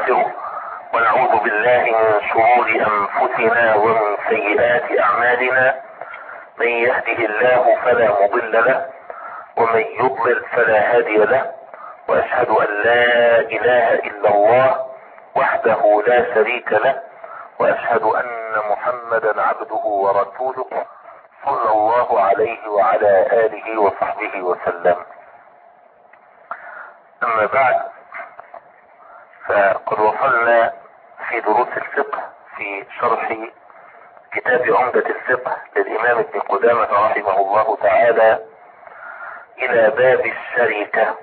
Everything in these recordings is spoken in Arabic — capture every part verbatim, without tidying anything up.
ونستغفره ونعوذ بالله من شرور انفسنا ومن سيئات اعمالنا. من يهده الله فلا مضل له ومن يضلل فلا هادي له، واشهد ان لا اله الا الله وحده لا شريك له، واشهد ان محمدا عبده ورسوله صلى الله عليه وعلى اله وصحبه وسلم. اما بعد، فقد وصلنا في دروس الفقه في شرح كتاب عمدة الفقه للامام ابن قدامة رحمه الله تعالى الى باب الشركة.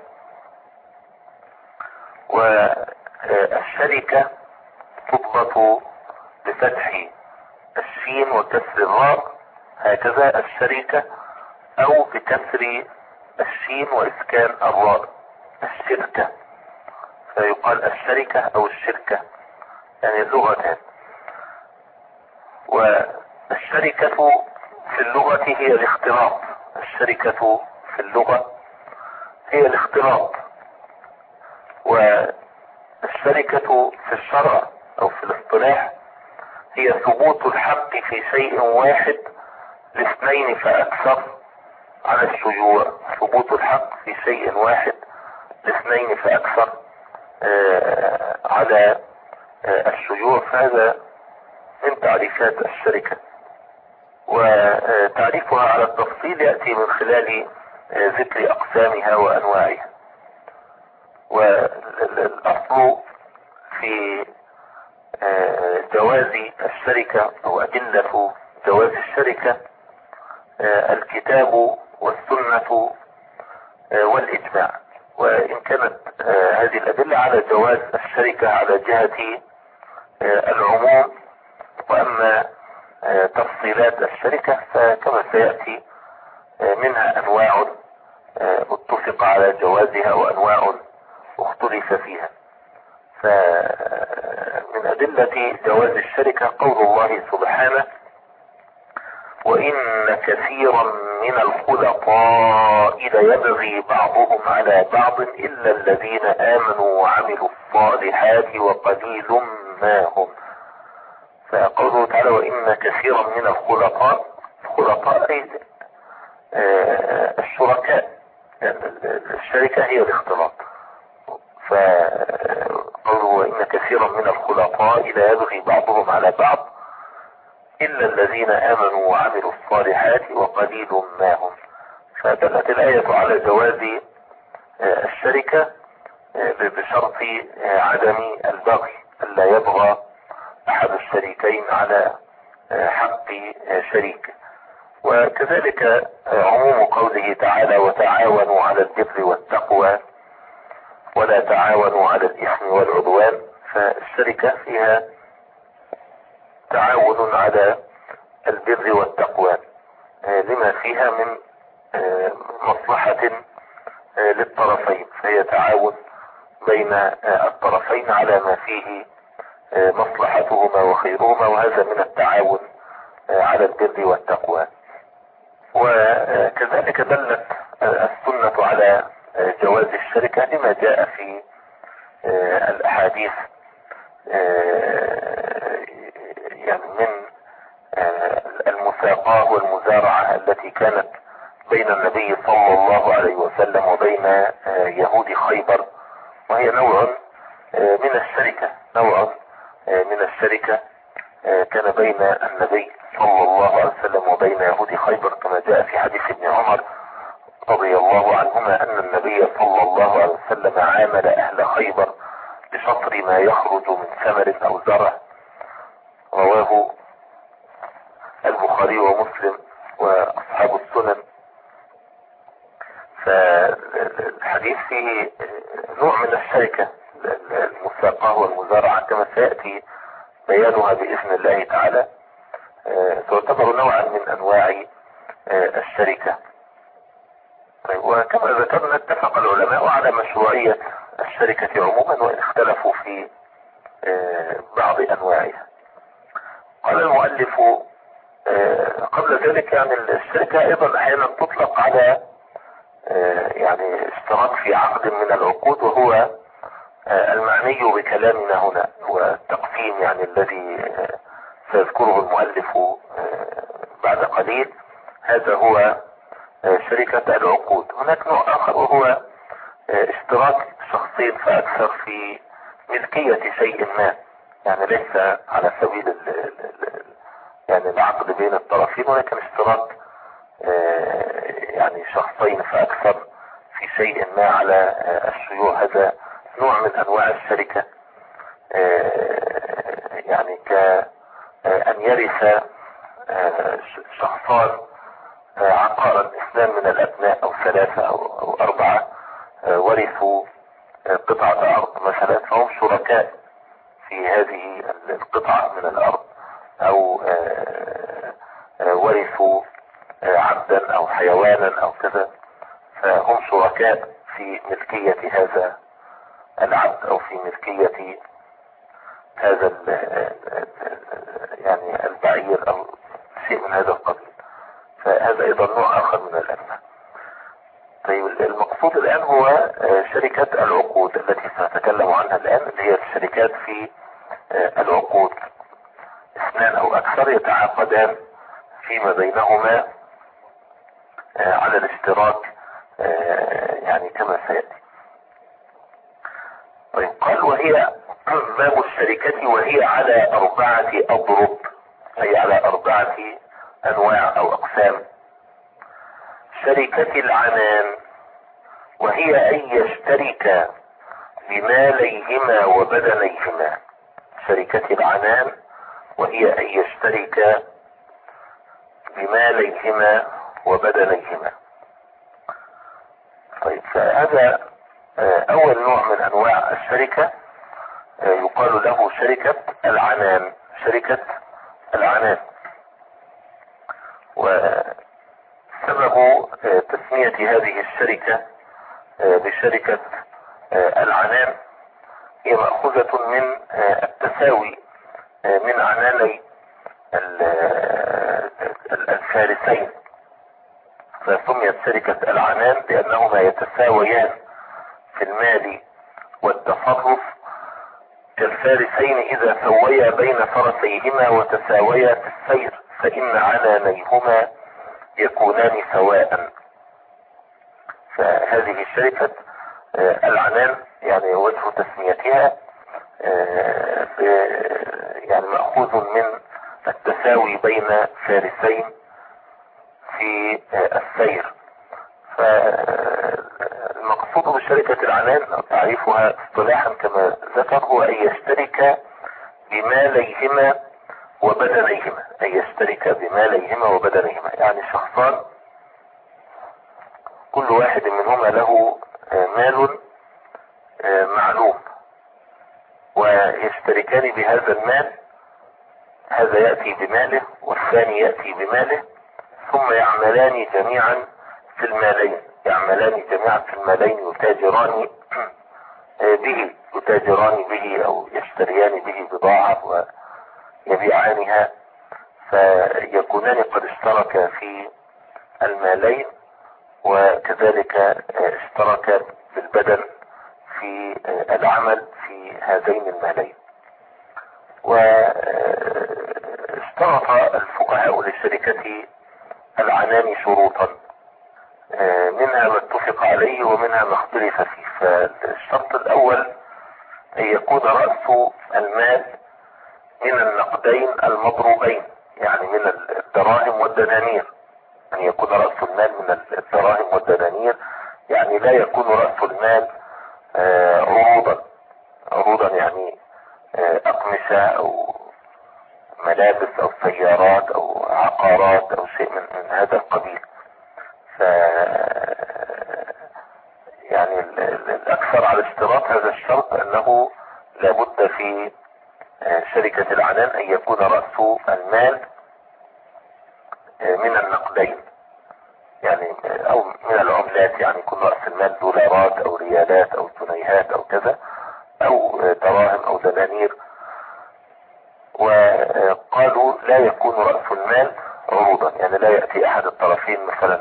والشركة تضبط بفتح الشين وكسر الراء، هكذا الشركة، او بكسر الشين واسكان الراء الشركة، فيقال الشركة او الشركة، يعني اللغتان. والشركة في اللغة هي الاختلاط، الشركة في اللغة هي الاختلاط. والشركة في الشرع او في الاصطلاح هي ثبوت الحق في شيء واحد لاثنين فاكثر على الشيوع، ثبوت الحق في شيء واحد لاثنين فاكثر آه على آه الشيوع، فهذا من تعريفات الشركة. وتعريفها على التفصيل يأتي من خلال آه ذكر اقسامها وانواعها. والاصل في آه جواز الشركة او ادلة جواز الشركة آه الكتاب والسنة آه والاجماع. وان كانت آه هذه الادلة على جواز الشركة على جهة آه العموم، واما آه تفصيلات الشركة فكما سيأتي آه منها انواع آه اتفق على جوازها وانواع اختلف فيها. فمن ادلة جواز الشركة قول الله سبحانه: وإن كثيرا من الخلطاء ليبغي بعضهم على بعض إلا الذين آمنوا وعملوا الصالحات وقليل ما هم. فقوله تعالى: وإن كثيرا من الخلطاء، الخلطاء أي الشركاء، الشركة هي الاختلاط. فقوله: وإن كثيرا من الخلطاء ليبغي بعضهم على بعض إلا الذين آمنوا وعملوا الصالحات وقليل ما هم. فدلت الآية على جواز الشركة بشرط عدم البغي، ألا يبغى أحد الشريكين على حق شريك. وكذلك عموم قوله تعالى: وتعاونوا على البر والتقوى ولا تعاونوا على الإثم والعدوان. فالشركة فيها تعاون على البر والتقوى لما فيها من مصلحة للطرفين، فهي تعاون بين الطرفين على ما فيه مصلحتهما وخيرهما، وهذا من التعاون على البر والتقوى. وكذلك دلت السنة على جواز الشركة لما جاء في الأحاديث يعني من المساقاة والمزارعة التي كانت بين النبي صلى الله عليه وسلم وبين يهود خيبر، وهي نوع من الشركة، نوع من الشركة كان بين النبي صلى الله عليه وسلم وبين يهود خيبر، كما جاء في حديث ابن عمر رضي الله عنهما أن النبي صلى الله عليه وسلم عامل أهل خيبر بشطر ما يخرج من ثمر أو زرع. رواه البخاري ومسلم وأصحاب السنن. فالحديث فيه نوع من الشركة، المساقاة والمزارعة، كما سيأتي بيانها بإذن الله تعالى، تعتبر نوعا من أنواع الشركة. وكما ذكرنا اتفق العلماء على مشروعية الشركة عموما، وإن اختلفوا في بعض أنواعها. قال المؤلف قبل ذلك يعني الشركة أيضا أحيانا تطلق على يعني اشتراك في عقد من العقود، وهو المعني بكلامنا هنا والتقسيم يعني الذي سيذكره المؤلف بعد قليل، هذا هو شركة العقود. هناك نوع آخر وهو اشتراك شخصين فأكثر في ملكية شيء ما، يعني ليس على سبيل ال ال يعني العقد بين الطرفين، ولكن اشتراك يعني شخصين فأكثر في شيء ما على الشيوع. هذا نوع من أنواع الشركة، يعني كأن يرث شخصان عقارا، اثنان من الأبناء أو ثلاثة أو أربعة ورثوا قطعة أرض مثلا، فهم شركاء في هذه القطعة من الأرض، أو ورثوا عبدا أو حيوانا أو كذا، فهم شركاء في ملكية هذا العبد أو في ملكية هذا يعني البعير أو شيء من هذا القبيل. فهذا أيضا نوع آخر من الأنواع. طيب المقصود الآن هو شركة العقود التي سنتكلم عنها الآن، اللي هي الشركات في العقود، اثنان أو أكثر يتعاقدان فيما بينهما على الاشتراك يعني كما سيأتي. طيب قال وهي باب الشركة وهي على أربعة أضرب، أي على أربعة أنواع أو أقسام. شركة العنان وهي أن يشترك بماليهما وبدنيهما. شركة العنان وهي أن يشترك بماليهما وبدنيهما. طيب فهذا أول نوع من أنواع الشركة، يقال له شركة العنان. شركة العنان، وسبب تسمية هذه الشركة بشركة العنان هي مأخوذة من التساوي من عناني الفارسين، فسميت شركة العنان لأنهما يتساويان في المال والتصرف كالفارسين إذا سويا بين فرسيهما وتساويا في السير، فإن عنانيهما يكونان سواء. فهذه الشركة العنان يعني وجه تسميتها يعني مأخوذ من التساوي بين فارسين في السير. فالمقصود بشركة العنان تعريفها اصطلاحا كما ذكر هو أن يشترك بماليهما وبدنيهما، أن يشترك بماليهما وبدنيهما، يعني شخصان كل واحد منهما له مال معلوم ويشتركان بهذا المال، هذا يأتي بماله والثاني يأتي بماله، ثم يعملان جميعا في المالين، يعملان جميعا في المالين يتاجران به يتاجران به أو يشتريان به بضاعة ويبيعانها، فيكونان قد اشتركا في المالين، وكذلك اشتركا بالبدن في العمل في هذين المالين. واشترط الفقهاء لشركة العنان شروطا، منها ما اتفق عليه ومنها ما اختلف فيه. فالشرط الأول أن يكون رأس المال من النقدين المضروبين، يعني من الدراهم والدنانير، أن يكون رأس المال من الدراهم والدنانير، يعني لا يكون رأس المال عروضا عروضا يعني أقمشة أو ملابس أو سيارات أو عقارات أو شيء من, من هذا القبيل. ف يعني الأكثر على اشتراط هذا الشرط أنه لابد في شركة العنان أن يكون رأس المال من النقدين، يعني أو من العملات، يعني يكون رأس المال دولارات أو ريالات أو جنيهات أو كذا، أو دراهم أو دنانير. وقالوا لا يكون رأس المال عروضا، يعني لا يأتي أحد الطرفين مثلا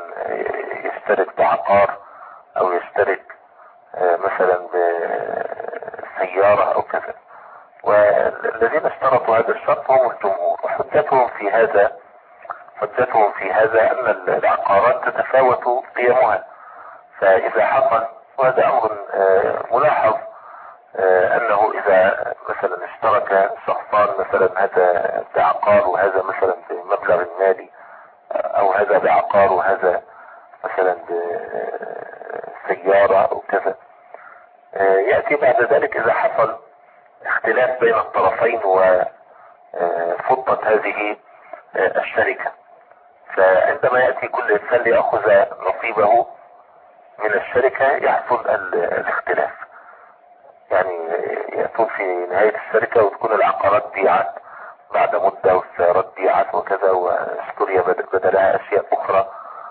يشترك بعقار أو يشترك مثلا سيارة او كذا. والذين اشترطوا هذا الشرط هم الجمهور، وحجتهم في هذا حجتهم في هذا ان العقارات تتفاوت قيمها. فاذا حصل، وهذا امر ملاحظ، انه اذا مثلا اشترك شخصان، مثلا هذا بعقار وهذا مثلا بمبلغ مالي، او هذا بعقار وهذا مثلا بسيارة او كذا، يأتي بعد ذلك اذا حصل اختلاف بين الطرفين وفضت هذه الشركة، فعندما يأتي كل انسان ليأخذ نصيبه من الشركة يحصل الاختلاف. يعني يأتون في نهاية الشركة وتكون العقارات بيعت بعد مدة والسيارات بيعت وكذا، واشتري بدلها اشياء اخرى،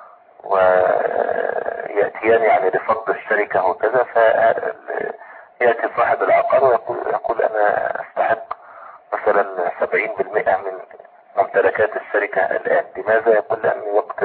ويأتيان يعني لفض الشركة وكذا. فيأتي صاحب العقار ويقول يقول انا استحق مثلا سبعين بالمئة من ممتلكات الشركة الان. لماذا؟ يقول لأن وقت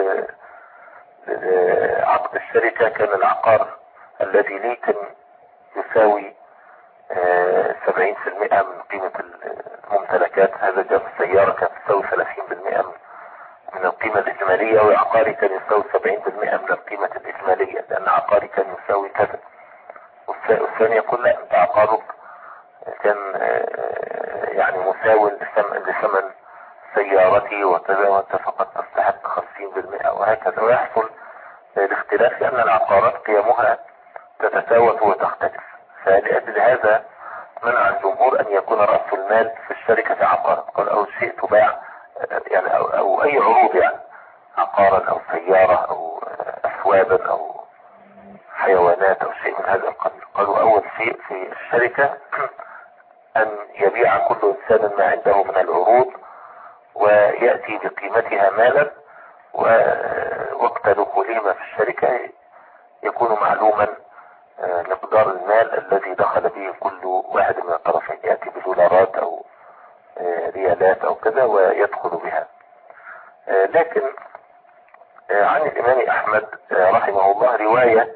عقد الشركة كان العقار الذي لي كان يساوي سبعين بالمئة من قيمة الممتلكات، هذا جاب السيارة كانت تساوي ثلاثين بالمئة من القيمة الإجمالية، وعقاري كان يساوي سبعين بالمئة من القيمة الإجمالية، لأن عقاري كان يساوي كذا. والثاني يقول لا، أنت عقارك كان يعني مساوي لثمن سيارتي وكذا، وأنت فقط تستحق خمسين بالمئة، وهكذا. ويحصل الاختلاف لأن العقارات قيمها تتفاوت وتختلف. فلأجل هذا منع الجمهور أن يكون رأس المال في الشركة عقارا، قال أو شيء تباع يعني أو, أو أي عروض، يعني عقارا أو سيارة أو أثوابا أو حيوانات أو شيء من هذا القبيل. قالوا أول شيء في الشركة أن يبيع كل إنسان ما عنده من العروض ويأتي بقيمتها مالا، ووقت دخولهما في الشركة يكون معلوما مقدار المال الذي دخل به كل واحد من الطرفين، يأتي بدولارات أو ريالات أو كذا ويدخل بها. لكن عن الإمام أحمد رحمه الله رواية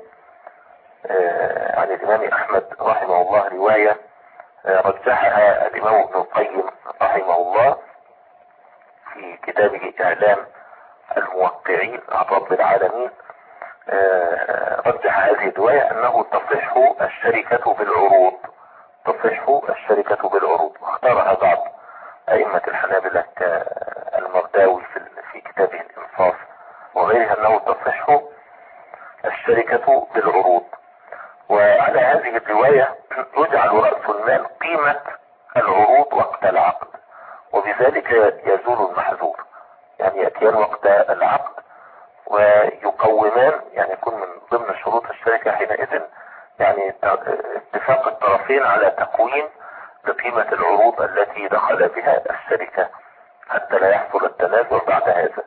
عن الإمام أحمد رحمه الله رواية رجحها الإمام ابن القيم رحمه الله في كتابه إعلام الموقعين عن رب العالمين. رجح هذه الرواية أنه تصح الشركة بالعروض تصح الشركة بالعروض واختارها بعض أئمة الحنابلة كالمرداوي في كتابه الإنصاف وغيرها، أنه تصح الشركة بالعروض. وعلى هذه الرواية يجعل رأس المال قيمة العروض وقت العقد، وبذلك يزول المحذور. يعني يأتيان وقت العقد ويقومان، يعني يكون من ضمن شروط الشركة حينئذ يعني اتفاق الطرفين على تقويم بقيمة العروض التي دخل بها الشركة حتى لا يحصل التنازع بعد هذا.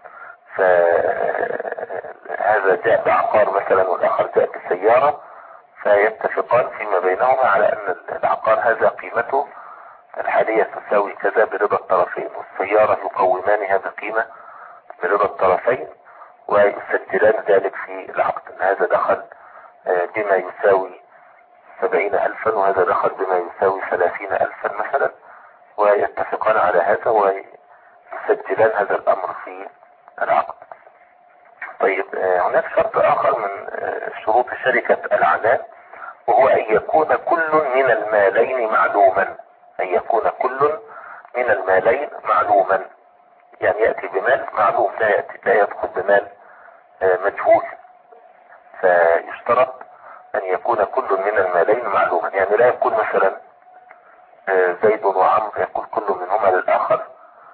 فهذا جاء بعقار مثلا والآخر جاء بسيارة، فيتفقان فيما بينهما على أن العقار هذا قيمته الحالية تساوي كذا برضا الطرفين، والسيارة يقومانها بقيمة برضا الطرفين، ويسجلان ذلك في العقد ان هذا دخل بما يساوي سبعين الفا وهذا دخل بما يساوي ثلاثين الفا مثلا، ويتفقان على هذا ويسجلان هذا الامر في العقد. طيب هناك شرط اخر من شروط شركة العنان، وهو ان يكون كل من المالين معلوما ان يكون كل من المالين معلوما يعني يأتي بمال معلوم، لا يأتي لا يدخل بمال مجهول. فيشترط ان يكون كل من المالين معلوما، يعني لا يكون مثلا زيد وعمرو يقول كل منهما للآخر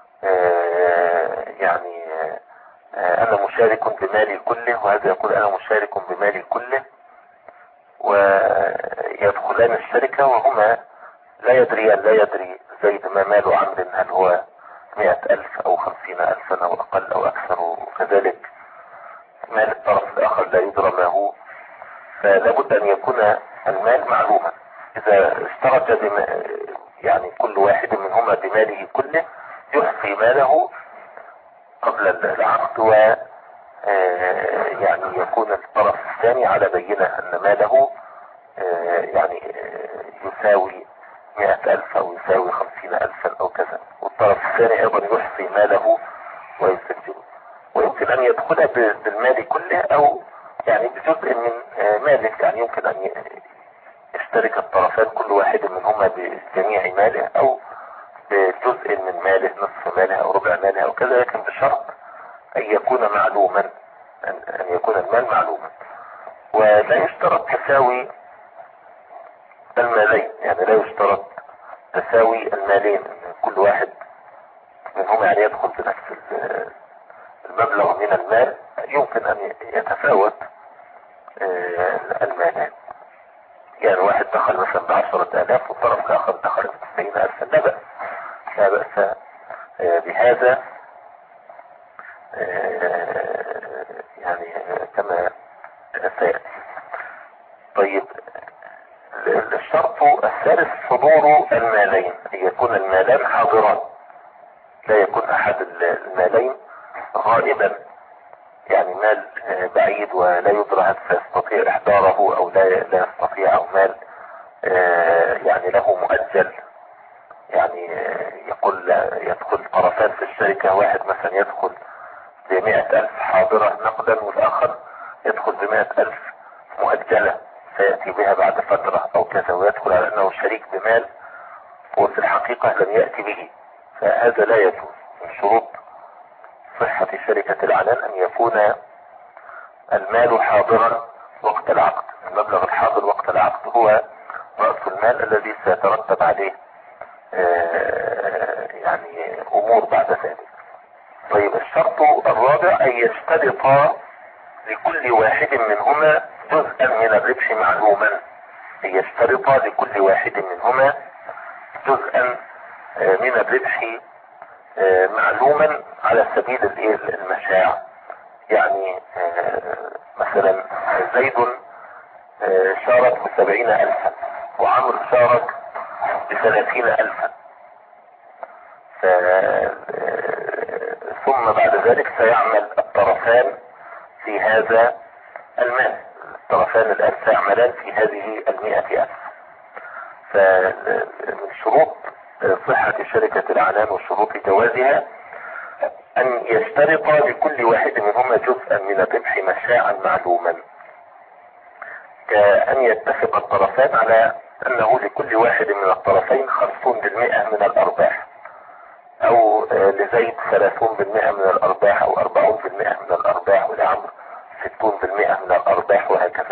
يعني انا مشارك بمالي كله، وهذا يقول انا مشارك بمالي كله، ويدخلان الشركة وهما لا يدريان لا يدري زيد ما مال عمرو، هل هو مئة ألف أو خمسين ألفا أو أقل أو أكثر، وكذلك مال الطرف الآخر لا يدرى ما هو. فلابد أن يكون المال معلوما. إذا اشترك بما يعني كل واحد منهما بماله كله يحصي ماله قبل العقد، و يعني يكون الطرف الثاني على بينة أن ماله يعني يساوي مئة ألف أو يساوي خمسين ألفا أو كذا، والطرف الثاني أيضا يحصي ماله ويسجله، ويمكن أن يدخل بالمال كله أو يعني بجزء من ماله. يعني يمكن أن يشترك الطرفان كل واحد منهما بجميع ماله أو بجزء من ماله، نصف ماله أو ربع ماله أو كذا، لكن بشرط أن يكون معلوما، أن يكون المال معلوما. ولا يشترط تساوي المالين، يعني لا يشترط تساوي المالين، كل واحد منهما يعني يدخل بنفس المبلغ من المال، يمكن أن يتفاوت المالين. يعني واحد دخل مثلا بعشرة آلاف والطرف الآخر دخل بتسعين ألفا، لا بأس لا بأس بهذا، يعني كما سيأتي. طيب الشرط الثالث حضور المالين، أن يكون المالان حاضران، لا يكون أحد المالين غائبا، يعني مال بعيد ولا يدرى هل سيستطيع إحضاره أو لا لا يستطيع، أو مال يعني له مؤجل، يعني يقول يدخل طرفان في الشركة، واحد مثلا يدخل بمئة ألف حاضرة نقدا والآخر يدخل بمئة ألف مؤجلة سيأتي بها بعد فترة أو كذا، ويدخل على أنه شريك بمال وفي الحقيقة لم يأتي به، فهذا لا يجوز. من شروط صحة شركة العنان أن يكون المال حاضرا وقت العقد، المبلغ الحاضر وقت العقد هو رأس المال الذي سيترتب عليه يعني أمور بعد ذلك. طيب الشرط الرابع أن يشترط لكل واحد منهما جزءا من الربح معلوما، أن يشترط لكل واحد منهما جزءا من الربح معلوما على سبيل المشاع. يعني مثلا زيد شارك بسبعين ألفا وعمر شارك بثلاثين ألفا، ثم بعد ذلك سيعمل الطرفان في هذا المال، الطرفان الآن سيعملان في هذه المئة ألف. فمن شروط صحة شركة العنان وشروط جوازها أن يشترط لكل واحد منهما جزءا من الربح مشاعا معلوما، كأن يتفق الطرفان على أنه لكل واحد من الطرفين خمسون بالمئة من الأرباح، أو لزيد ثلاثون بالمئة من الأرباح، أو أربعون بالمئة من الأرباح، ولعمر ستون بالمئة من الأرباح، وهكذا.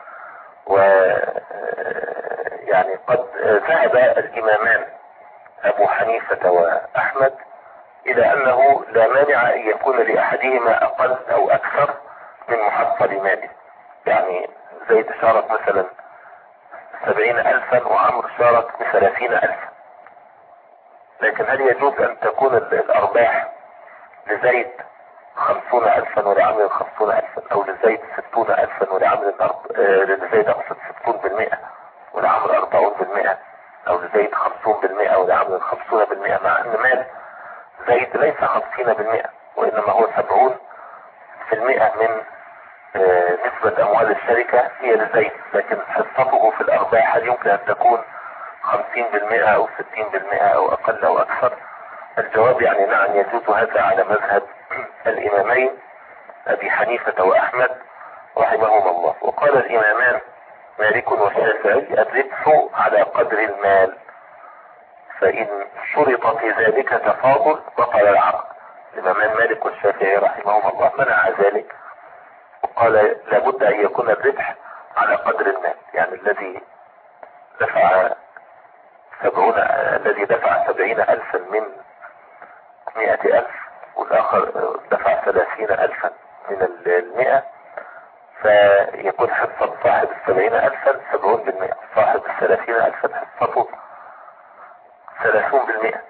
ويعني قد ذهب الإمامان أبو حنيفة وأحمد إلى أنه لا مانع أن يكون لأحدهما أقل أو أكثر من محصل ماله. يعني زيد شارك مثلا سبعين ألفا وعمر شارك بثلاثين ألفا، لكن هل يجوز أن تكون الأرباح لزيد خمسون ألفا ولعمر خمسون ألفا، أو لزيد ستون ألفا ولعمر الأرب... آه لزيد أقصد ستون بالمئة ولعمر أربعون بالمئة، أو لزيد خمسون بالمئة ولعمر خمسون بالمئة، مع أن مال زيد ليس خمسين بالمئة وإنما هو سبعون في المئة من آه نسبة أموال الشركة هي لزيد، لكن حصته في الأرباح هل يمكن أن تكون خمسين بالمئة أو ستين بالمئة أو أقل أو أكثر؟ الجواب يعني نعم يجوز هذا على مذهب الإمامين أبي حنيفة وأحمد رحمهما الله. وقال الإمامان مالك والشافعي الربح على قدر المال، فإن شرط في ذلك تفاضل بطل العقد. الإمامان مالك والشافعي رحمهما الله منع ذلك وقال لابد أن يكون الربح على قدر المال، يعني الذي دفع سبعون الذي دفع سبعين ألفا من مئة ألف والآخر دفع ثلاثين ألفا من المئة، فيكون حصة صاحب السبعين ألفا سبعون بالمئة، صاحب الثلاثين ألفا حصته ثلاثون بالمئة.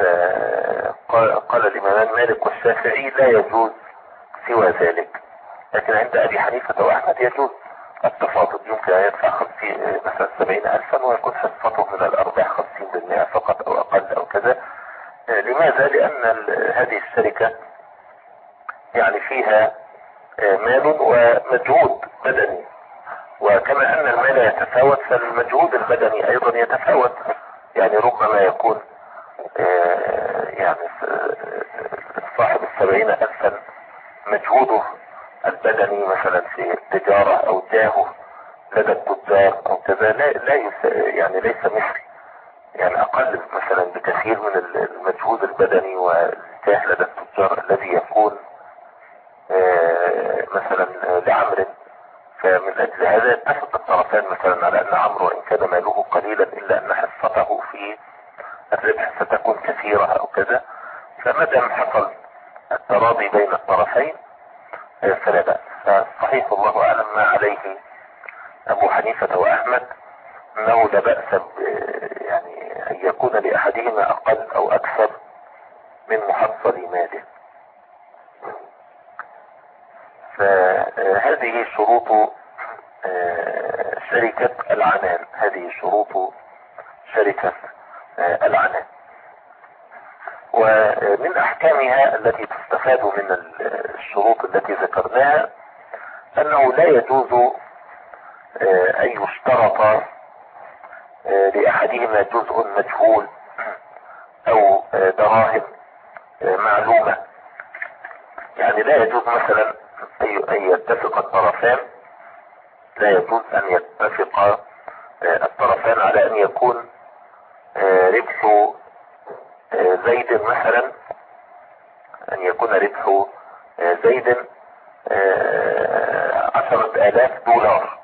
فقال الإمامان مالك والشافعي لا يجوز سوى ذلك، لكن عند أبي حنيفة وأحمد يجوز التفاضل، يمكن أن يدفع خمسين مثلا سبعين ألفا ويكون حصته من الأرباح خمسين بالمئة فقط أو أقل أو كذا. لماذا؟ لأن هذه الشركة يعني فيها مال ومجهود بدني، وكما ان المال يتفاوت فالمجهود البدني ايضا يتفاوت. يعني ربما يكون يعني صاحب السبعين الفا مجهوده البدني مثلا في التجارة او جاهه لدى التجار او كذا لا, لا يس يعني ليس مثل يعني اقل مثلا بكثير من المجهود البدني والجاه لدى التجار الذي يكون مثلا لعمر. فمن اجل هذا يتفق الطرفان مثلا على ان عمرو وان كان ماله قليلا الا ان حصته في الربح ستكون كثيرة او كذا. فمدام حصل التراضي بين الطرفين فلا بأس. فصحيح الله اعلم ما عليه ابو حنيفة واحمد انه لا بأس يعني ان يكون لاحدهما اقل او اكثر من محصل ماله. فهذه شروط شركة العنان هذه شروط شركة العنان. ومن احكامها التي تستفاد من الشروط التي ذكرناها انه لا يجوز ان يشترط لاحدهما جزء مجهول او دراهم معلومة. يعني لا يجوز مثلا ان يتفق الطرفان لا يجوز ان يتفق الطرفان على ان يكون ربح زيد مثلا ان يكون ربح زيد عشرة الاف دولار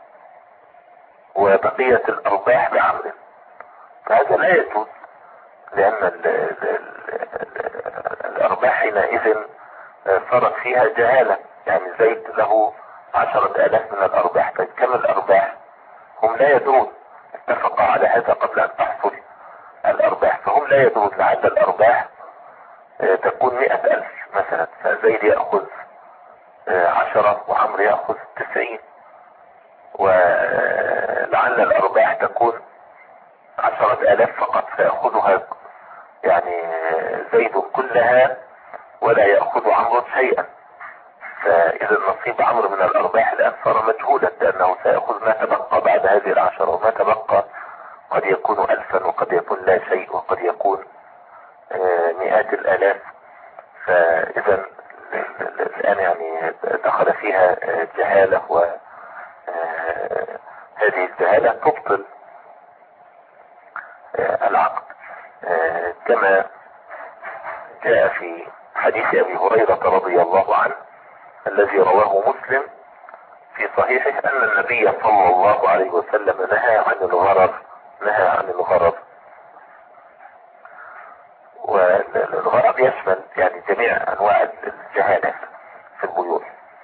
وبقية الارباح بعمل. فهذا لا يجوز لان ال ال ال الارباح حينئذ صارت فيها جهالة. يعني زيد له عشرة الاف من الارباح طيب كم الارباح؟ هم لا يدرون. اتفق على هذا قبل ان تحصل الارباح فهم لا يدرون لعل الارباح تكون مئة الف مثلا فزيد يأخذ عشرة وعمر يأخذ تسعين ولعل الارباح تكون عشرة الاف فقط فيأخذها يعني زيد كلها ولا يأخذ عمرو شيئا. فاذا نصيب عمرو من الارباح الان صار مجهولا لانه سيأخذ ما تبقى بعد هذه العشرة وما تبقى قد يكون الفا وقد يكون لا شيء وقد يكون مئات الالاف. فاذا الان يعني دخل فيها جهالة وهذه الجهالة تبطل العقد كما جاء في حديث ابي هريرة رضي الله عنه الذي رواه مسلم في صحيحه ان النبي صلى الله عليه وسلم نهى عن الغرر نهى عن الغرر. والغرر يشمل يعني جميع انواع الجهالة في البيوع.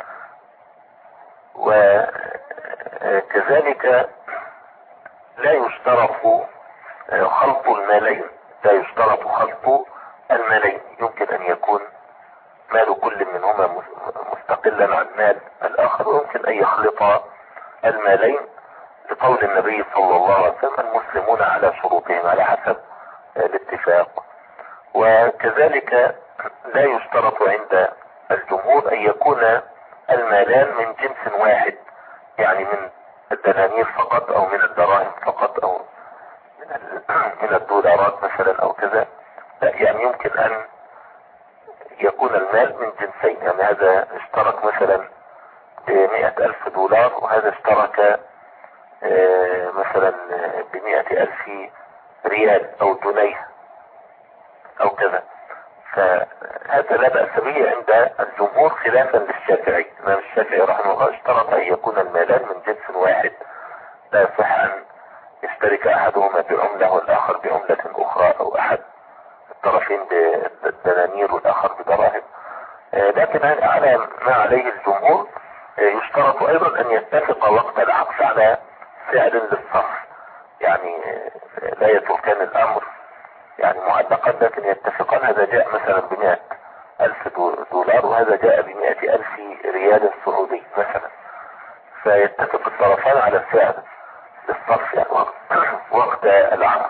وكذلك لا يشترط خلط المالين لا يشترط خلط المالين. يمكن ان يكون مال كل منهما مستقلا عن مال الاخر ويمكن ان يخلط المالين لقول النبي صلى الله عليه وسلم المسلمون على شروطهم على حسب الاتفاق. وكذلك لا يشترط عند الجمهور ان يكون المالان من جنس واحد يعني من الدنانير فقط او من الدراهم فقط او من من الدولارات مثلا او كذا. لا يعني يمكن ان يكون المال من جنسين. يعني هذا اشترك مثلا بمئة الف دولار وهذا اشترك مثلا بمئة الف ريال او جنيه او كذا. فهذا لا بأس به عند الجمهور خلافا للشافعي. الامام الشافعي رحمه الله اشترط ان يكون المالان من جنس واحد لا يصح ان يشترك احدهما بعملة والاخر بعملة اخرى او احد الطرفين بالدنانير والاخر بدراهم. لكن على ما عليه الجمهور يشترط ايضا ان يتفق وقت العقد على سعر للصرف. يعني لا يتركان الامر يعني معلقا لكن يتفقان. هذا جاء مثلا بمئة الف دولار وهذا جاء بمئة الف ريال سعودي مثلا فيتفق الطرفان على السعر للصرف يعني وقت, وقت العقد.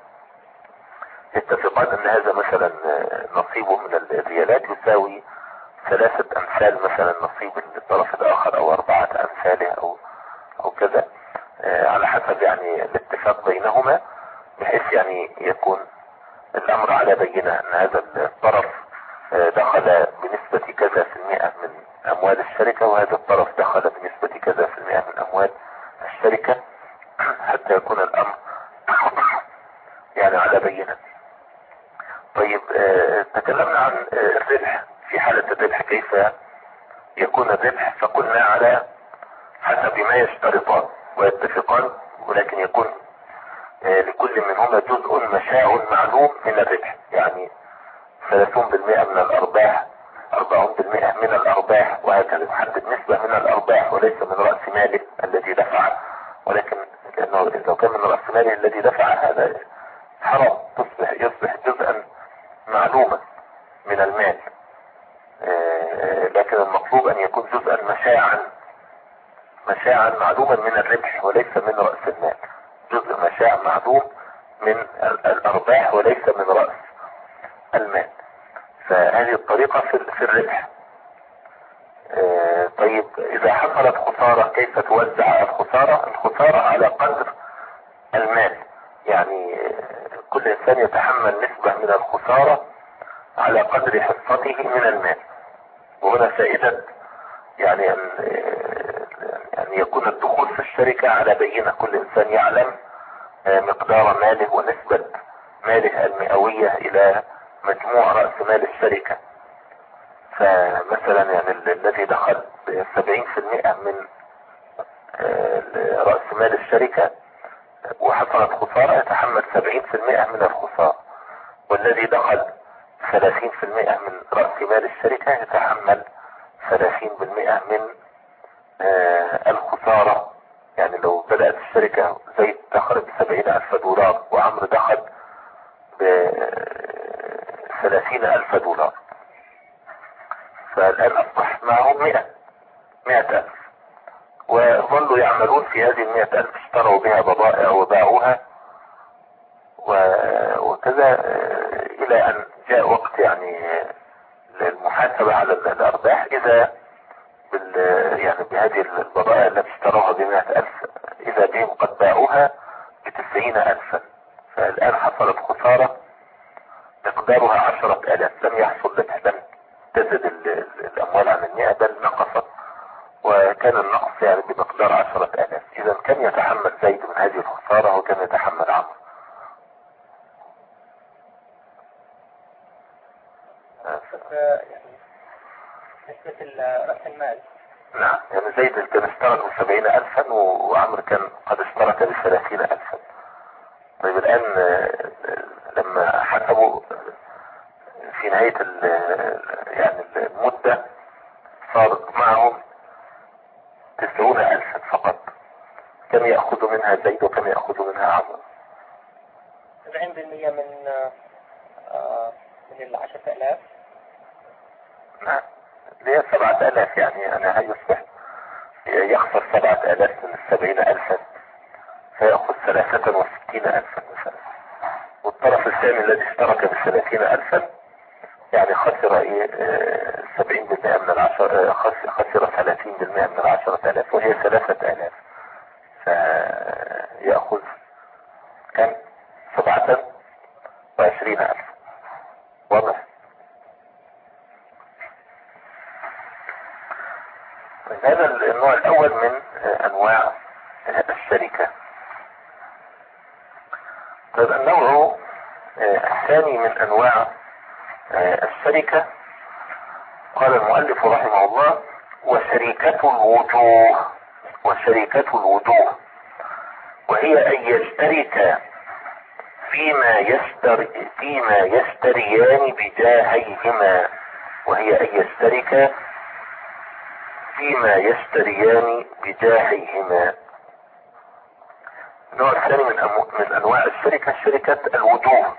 يتفقان ان هذا مثلا نصيبه من الريالات يساوي ثلاثة امثال مثلا نصيب الطرف الاخر او اربعة امثاله او او كذا على حسب يعني الاتفاق بينهما، بحيث يعني يكون الامر على بينة ان هذا الطرف دخل بنسبة كذا في المئة من اموال الشركة، وهذا الطرف دخل بنسبة كذا في المئة من اموال الشركة، حتى يكون الامر يعني على بينة. طيب تكلمنا عن الربح. في حالة الربح كيف يكون الربح؟ فقلنا على حسب ما يشترطان ويتفقان، ولكن يكون لكل منهما جزء مشاع معلوم من الربح، يعني ثلاثون بالمئة من الارباح، اربعون بالمئة من الارباح، وهكذا. يحدد نسبة من الارباح وليس من رأس ماله الذي دفع، ولكن لانه لو كان من رأس ماله الذي دفع هذا حرام، تصبح يصبح جزءا معلوما من المال. لكن المطلوب ان يكون جزءا مشاعا مشاعا معلوما من الربح وليس من رأس المال، جزء مشاع معلوم من الارباح وليس من رأس المال. فهذه الطريقة في الربح. طيب اذا حصلت خسارة كيف توزع الخسارة؟ الخسارة على قدر المال، يعني كل انسان يتحمل نسبة من الخسارة على قدر حصته من المال. وهنا فائدة يعني ان يعني يكون الدخول في الشركة على بينة، كل انسان يعلم مقدار ماله ونسبة ماله المئوية الى مجموع رأس مال الشركة. فمثلا يعني الذي دخل سبعين في المئة من رأس مال الشركة وحصلت خسارة يتحمل سبعين في المئة من الخسارة، والذي دخل ثلاثين في المئة من رأس مال الشركة يتحمل ثلاثين بالمئة من الخسارة. يعني لو بدأت الشركة زيد دخل بسبعين ألف دولار وعمر دخل بثلاثين ألف دولار، فالآن أصبح معهم مئة مئة ألف، وظلوا يعملون في هذه المئة ألف، اشتروا بها بضائع وباعوها وكذا، إلى أن جاء وقت يعني المحاسبة على الأرباح. إذا يعني بهذه البضائع التي اشتروها بمئة ألف إذا بهم قد باعوها بتسعين ألفا، فالآن حصلت خسارة مقدارها عشرة آلاف، لم يحصل ربح، لم تزد الأموال عن المئة بل نقصت، وكان النقص يعني بمقدار عشرة آلاف. إذا كم يتحمل زيد من هذه الخسارة وكم يتحمل عمرو؟ نسبة رأس المال. نعم، يعني زيد كان اشترك بسبعين ألفا وعمرو كان قد اشترك بثلاثين ألفا. طيب الآن لما حسبوا في نهاية يعني المدة صار معهم تسعون ألفا فقط، كم يأخذ منها زيد وكم يأخذ منها عمرو؟ سبعين بالمئة من من العشرة آلاف. نعم، ليه سبعة آلاف، يعني أنا هيصبح يخسر سبعة آلاف من السبعين ألفا، فيأخذ ثلاثة وستين ألفا مثلا. والطرف الثاني الذي اشترك بثلاثين ألفا يعني خسر ايه سبعين بالمئة من العشر، خسر ثلاثين بالمئة من العشرة آلاف وهي ثلاثة آلاف، فيأخذ كم؟ سبعة وعشرين ألف. واضح؟ هذا النوع الأول من أنواع الشركة. طيب النوع الثاني من أنواع الشركة قال المؤلف رحمه الله: وشركة الوجوه. وشركة الوجوه وهي أن يشترك فيما يشتري فيما يشتريان بجاهيهما. وهي أن يشترك فيما يشتريان بجاهيهما. النوع الثاني من, أمو... من أنواع الشركة شركة الوجوه،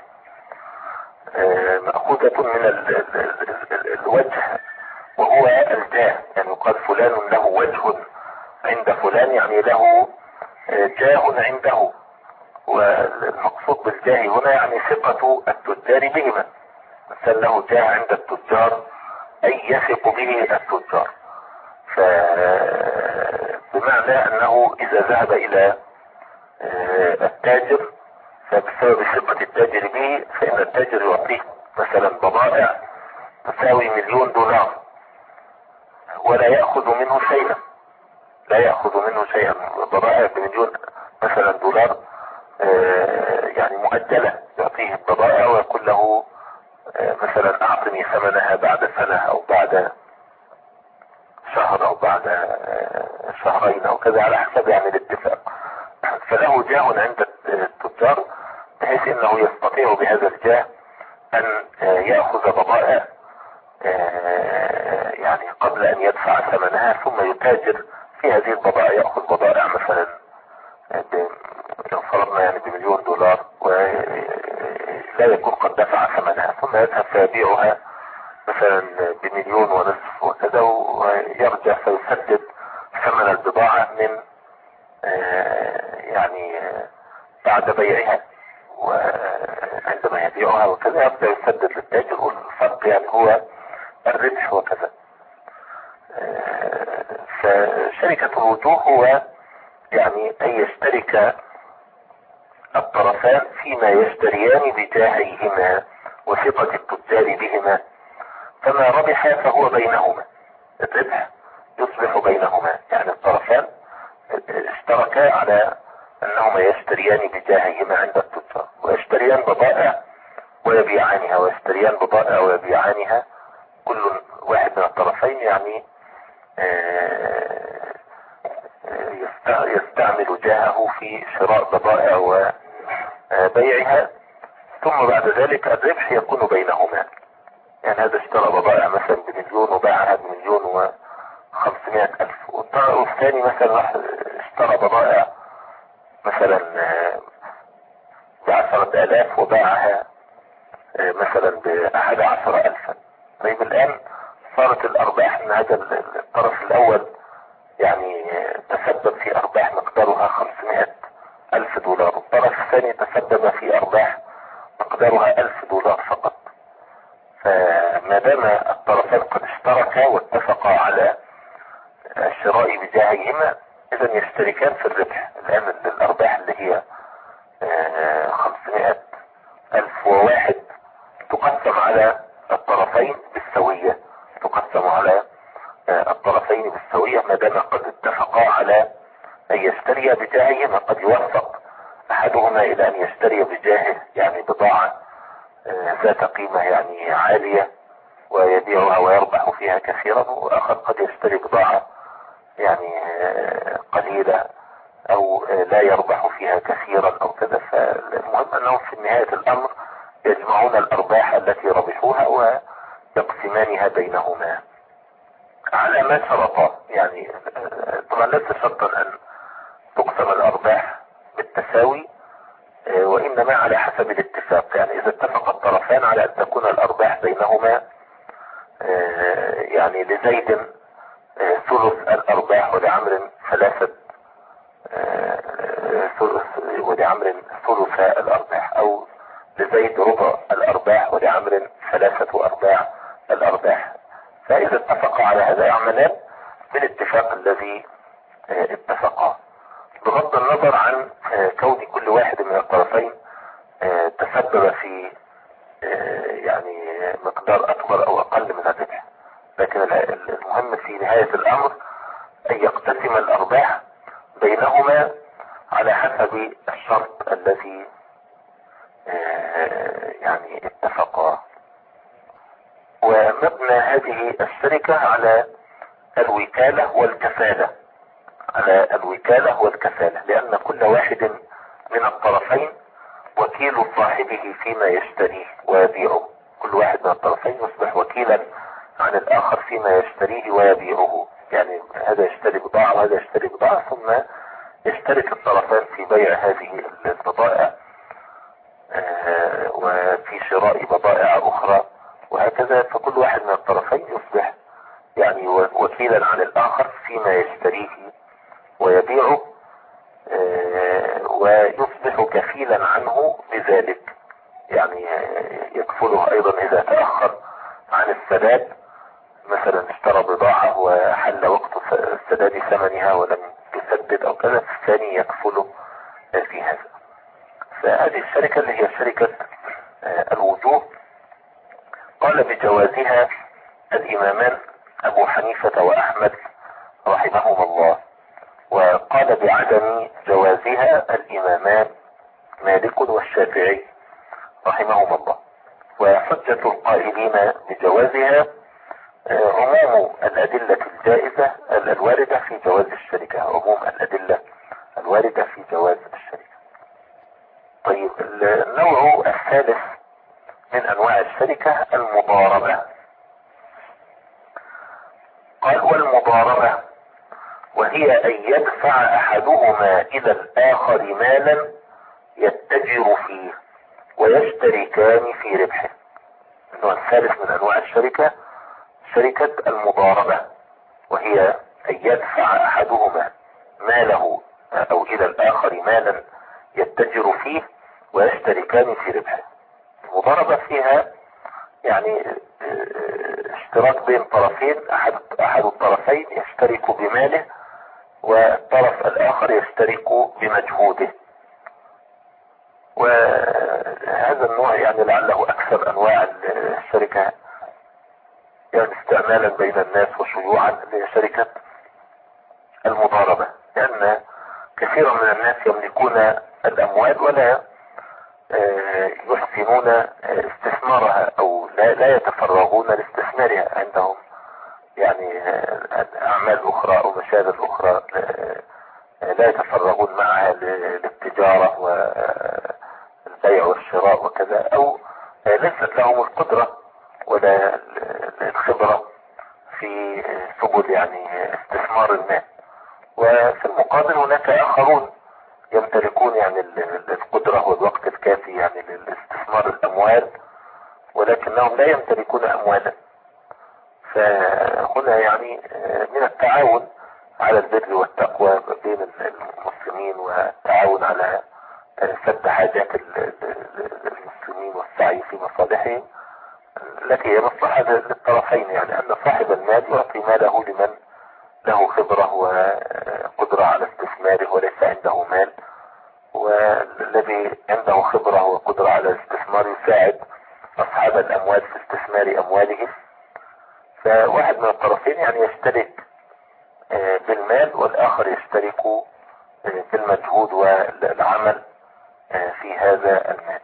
مأخوذة من ال... ال... ال... الوجه وهو الجاه، يعني يقال فلان له وجه عند فلان، يعني له جاه عنده. والمقصود بالجاه هنا يعني ثقة التجار بهما، مثلا له جاه عند التجار أي يثق به التجار. ف بمعنى انه اذا ذهب الى التاجر فبسبب ثقة التاجر به فان التاجر يعطيه مثلا بضائع تساوي مليون دولار ولا يأخذ منه شيئا، لا يأخذ منه شيئا، بضائع بمليون مثلا دولار يعني مؤجلة، يعطيه البضائع ويقول له مثلا اعطني ثمنها بعد سنة او بعد شهر او بعد شهرين او كذا على حسب يعني الاتفاق. فله جاه عند التجار بحيث انه يستطيع بهذا الجاه ان يأخذ بضائع يعني قبل ان يدفع ثمنها ثم يتاجر في هذه البضائع، يأخذ بضائع مثلا لو فرضنا يعني بمليون دولار ولا يكون قد دفع ثمنها ثم يذهب فيبيعها مثلا بمليون ونصف وكذا ويرجع فيسدد ثمن البضاعة من يعني بعد بيعها، وعندما يبيعها وكذا يبدأ يسدد للتاجر والفرق يعني هو الربح وكذا. فشركة الوجوه هو يعني ان يشترك الطرفان فيما يشتريان بجاهيهما وثقة التجار بهما، فما ربح فهو بينهما، الربح يصبح بينهما، يعني الطرفان اشتركا على انهما يشتريان بجاههما عند التجار ويشتريان بضائع ويبيعانها ويشتريان بضائع ويبيعانها، كل واحد من الطرفين يعني يستعمل جاهه في شراء بضائع وبيعها، ثم بعد ذلك الربح يكون بينهما. يعني هذا اشترى بضائع مثلا بمليون وباعها بمليون وخمسمائة الف، والثاني مثلا اشترى بضائع مثلا بعشرة الاف وباعها مثلا باحد عشر الفا. طيب الان صارت الارباح من هذا الطرف الاول يعني تسبب في ارباح مقدارها خمسمائة الف دولار، والطرف الثاني تسبب في ارباح مقدارها الف دولار فقط. فما دام الطرفان قد اشتركا واتفقا على الشراء بجاههما اذا يشتركان في الربح. الان الارباح اللي هي خمسمائة الف وواحد تقسم على الطرفين بالسوية، تقسم على الطرفين بالسوية ما دام قد اتفقا على ان يشتري بجاههما. قد يوفق احدهما الى ان يشتري بجاهه يعني بضاعة ذات قيمة يعني عالية ويبيعها ويربح فيها كثيرا، واخر قد يشتري بضاعة يعني قليلة او لا يربح فيها كثيرا او كذا. فالمهم انهم في نهاية الامر يجمعون الارباح التي ربحوها ويقسمانها بينهما على ما شرطا. يعني طبعا ليس شرطا ان تقسم الارباح بالتساوي، وانما على حسب الاتفاق. يعني اذا اتفق الطرفان على ان تكون الارباح بينهما يعني لزيد ثلث الارباح ولعمر ثلاثة ثلث ولعمر ثلث الارباح، او لزيد ربع الارباح ولعمر ثلاثة ارباع الارباح، فاذا اتفقا على هذا يعملان بالاتفاق الذي اتفقا، بغض النظر عن كون كل واحد من الطرفين تسبب في يعني مقدار اكبر او اقل من الربح. لكن المهم في نهاية الامر ان يقتسم الارباح بينهما على حسب الشرط الذي يعني اتفقا. ومبنى هذه الشركة على الوكالة والكفالة، على الوكالة والكفالة، لأن كل واحد من الطرفين وكيل صاحبه فيما يشتريه ويبيعه. كل واحد من الطرفين يصبح وكيلا عن الآخر فيما يشتريه ويبيعه. يعني هذا يشتري بضاعة وهذا يشتري بضاعة، ثم يشترك الطرفان في بيع هذه البضائع وفي شراء بضائع أخرى وهكذا. فكل واحد من الطرفين يصبح يعني وكيلا عن الآخر فيما يشتريه ويبيعه، ويصبح كفيلا عنه بذلك. يعني يكفله أيضا إذا تأخر عن السداد، مثلا اشترى بضاعة وحل وقت سداد ثمنها ولم يسدد او كذا، الثاني يكفله في هذا. فهذه الشركة اللي هي شركة الوجوه قال بجوازها الامامان ابو حنيفة واحمد رحمهما الله، وقال بعدم جوازها الامامان مالك والشافعي رحمهما الله. وحجة القائلين بجوازها عموم الأدلة الجائزة الواردة في جواز الشركة، عموم الأدلة الواردة في جواز الشركة. طيب النوع الثالث من أنواع الشركة المضاربة. قال والمضاربة وهي أن يدفع أحدهما إلى الآخر مالا يتجر فيه ويشتركان في ربحه. النوع الثالث من أنواع الشركة شركة المضاربة، وهي أن يدفع أحدهما ماله أو إلى الآخر مالا يتجر فيه ويشتركان في ربحه. المضاربة فيها يعني اشتراك بين طرفين، أحد, أحد الطرفين يشترك بماله والطرف الآخر يشترك بمجهوده. وهذا النوع يعني لعله أكثر أنواع الشركة يعني استعمالا بين الناس وشيوعا لشركة المضاربة، لأن كثيرا من الناس يملكون الأموال ولا يحسنون استثمارها أو لا يتفرغون لاستثمارها، عندهم يعني أعمال أخرى أو مشاغل أخرى لا يتفرغون معها للتجارة والبيع والشراء وكذا، أو ليست لهم القدرة ولا الخبرة في سبل يعني استثمار المال. وفي المقابل هناك آخرون يمتلكون يعني القدرة والوقت الكافي يعني لاستثمار الأموال، ولكنهم لا يمتلكون أموالا. فهنا يعني من التعاون على البر والتقوى بين المسلمين والتعاون على سد حاجات المسلمين والسعي في مصالحهم التي هي مصلحة للطرفين، يعني أن صاحب المال يعطي ماله لمن له خبرة وقدرة على استثماره وليس عنده مال، والذي عنده خبرة وقدرة على الاستثمار يساعد أصحاب الأموال في استثمار أموالهم. فواحد من الطرفين يعني يشترك بالمال والآخر يشترك بالمجهود والعمل في هذا المال.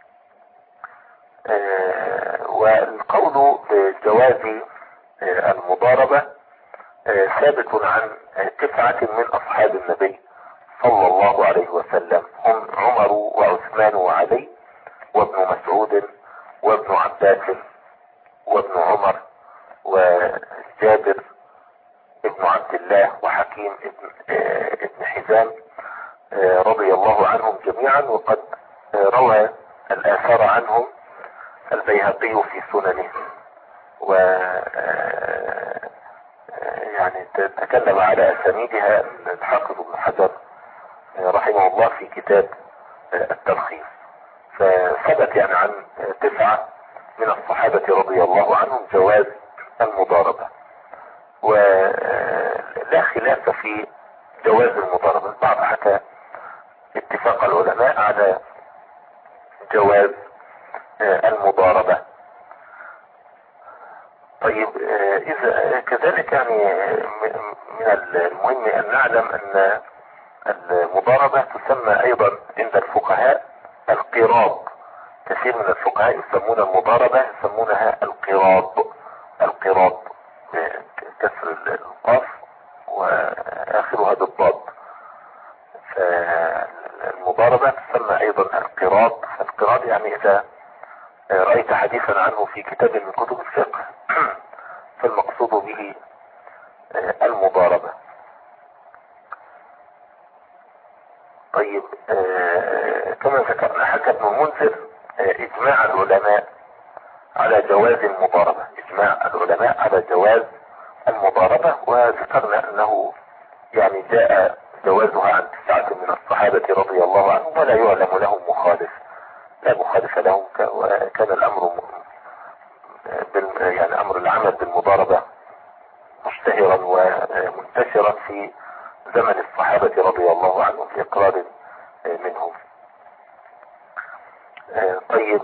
والقول بجواز المضاربة ثابت عن تسعة من أصحاب النبي صلى الله عليه وسلم، هم عمر وعثمان وعلي وابن مسعود وابن عباس وابن عمر وجابر ابن عبد الله وحكيم ابن, ابن حزام رضي الله عنهم جميعا. وقد روى الآثار عنهم البيهقي في سننه، و يعني تكلم على أسانيدها الحافظ ابن حجر رحمه الله في كتاب التلخيص. فثبت يعني عن تسعة من الصحابة رضي الله عنهم جواز المضاربة، ولا خلاف في جواز المضاربة. البعض حكى اتفاق العلماء على جواز المضاربة. طيب إذا كذلك يعني من المهم أن نعلم أن المضاربة تسمى أيضا عند الفقهاء القراض. كثير من الفقهاء يسمون المضاربة يسمونها القراض، القراض كسر القاف وآخرها بالضاد. فالمضاربة تسمى أيضا القراض. القراض يعني إذا رأيت حديثا عنه في كتاب من كتب الفقه فالمقصود به المضاربة. طيب كما ذكرنا حكى ابن المنذر اجماع العلماء على جواز المضاربة، اجماع العلماء على جواز المضاربة، وذكرنا انه يعني جاء جوازها عن تسعة من الصحابة رضي الله عنهم ولا يعلم لهم مخالف، لا مخالف لهم. وكان الامر يعني امر العمل بالمضاربة مشتهرا ومنتشرا في زمن الصحابة رضي الله عنهم بإقرار منهم. طيب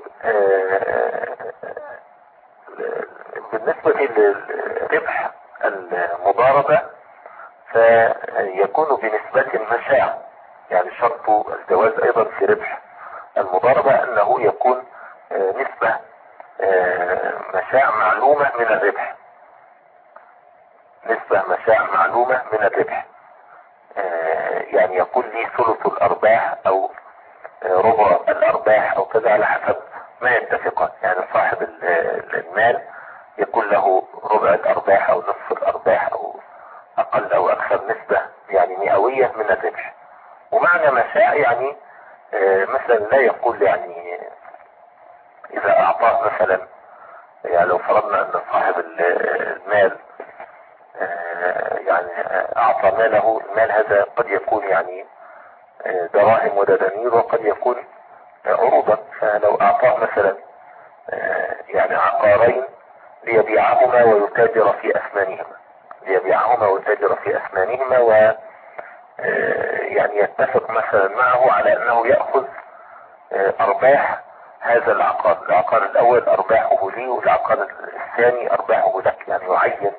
بالنسبة للربح المضاربة فيكون بنسبة مشاع، يعني شرط الجواز ايضا في ربح المضاربة انه يكون نسبة مشاع معلومة من الربح، نسبة مشاع معلومة من الربح، يعني يكون لي ثلث الارباح او ربع الارباح او كذا على حسب ما يتفقان. يعني صاحب المال يكون له ربع الارباح او نصف الارباح او اقل او اكثر، نسبة يعني مئوية من الربح. ومعنى مشاع يعني مثلا لا يقول يعني اذا اعطاه مثلا، يعني لو فرضنا ان صاحب المال يعني اعطى ماله، المال هذا قد يكون يعني دراهم ودنانير وقد يكون عروضا، فلو اعطاه مثلا يعني عقارين ليبيعهما ويتاجر في اثمانهما، ليبيعهما ويتاجر في اثمانهما و يعني يتفق مثلا معه على انه يأخذ ارباح هذا العقار، العقار الاول ارباحه لي والعقار الثاني ارباحه لك، يعني يعين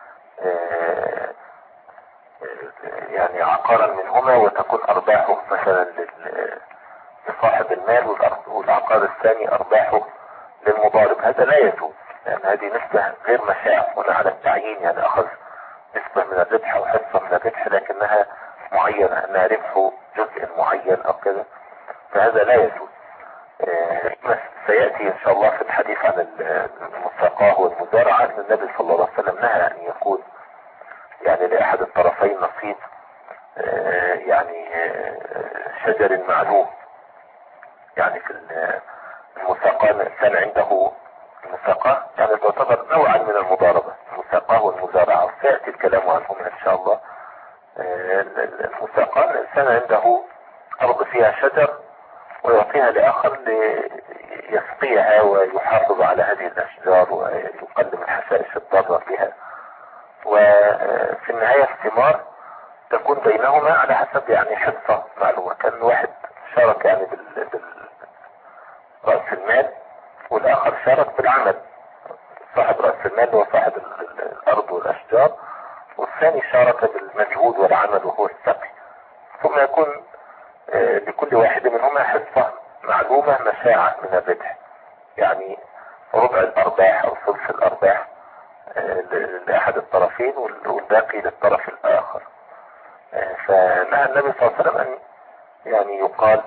يعني عقارا منهما وتكون ارباحه مثلا لصاحب المال والعقار الثاني ارباحه للمضارب. هذا لا يجوز، لان يعني هذه نسبة غير مشاع، هنا على التعيين، يعني اخذ نسبة من الربح او حصة من الربح لكنها معينة، انها ربح جزء معين او كذا، فهذا لا يجوز. سيأتي ان شاء الله في الحديث عن المساقاه والمزارعة ان النبي صلى الله عليه وسلم نهى ان يكون يعني لأحد الطرفين نصيب يعني شجر معلوم. يعني في المساقاه الانسان عنده المساقاه يعني تعتبر نوعا من المضاربة، المساقاه والمزارعة، وسيأتي الكلام عنهما ان شاء الله. المساقاه الانسان عنده ارض فيها شجر ويعطيها لاخر ليسقيها ويحافظ على هذه الاشجار ويقلم الحشائش الضارة بها، وفي النهاية الثمار تكون بينهما على حسب يعني حصة معلومة. كان واحد شارك يعني بال... بال... رأس المال والاخر شارك بالعمل، صاحب رأس المال هو صاحب الارض والاشجار، والثاني شارك بالمجهود والعمل وهو السقي، ثم يكون لكل واحد منهما حصة معلومة مشاعة من الربح، يعني ربع الارباح او ثلث الارباح لأحد الطرفين والباقي للطرف الآخر. فنهى النبي صلى الله عليه وسلم أن يعني يقال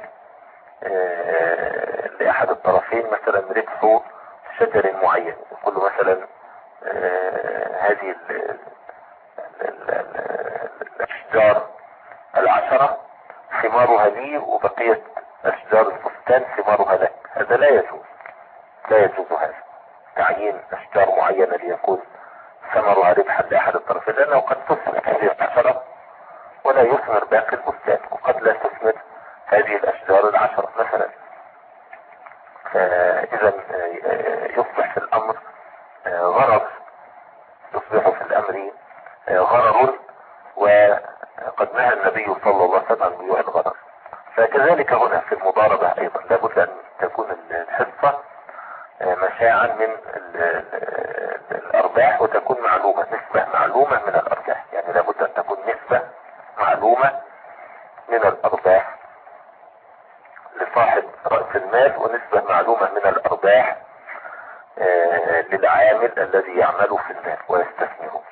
لأحد الطرفين مثلا ربح شجر معين، يقول له مثلا هذه الأشجار العشرة ثمارها لي وبقية أشجار البستان ثمارها لك، هذا لا يجوز، لا يجوز هذا تعيين أشجار معينة ليكون ثمرها ربحا لأحد الطرفين، لأنه قد تثمر هذه العشرة ولا يثمر باقي البستان، وقد لا تثمر هذه الأشجار العشرة مثلا. فإذا يصبح في الأمر غرض، يصبح في الأمر غرض، وقد نهى النبي صلى الله عليه وسلم عن بيوع الغرض. فكذلك هنا في المضاربة أيضا لابد أن تكون الحصة مشاعا من الارباح وتكون معلومة، نسبة معلومة من الارباح، يعني لابد ان تكون نسبة معلومة من الارباح لصاحب رأس المال ونسبة معلومة من الارباح للعامل الذي يعمل في المال ويستثمره.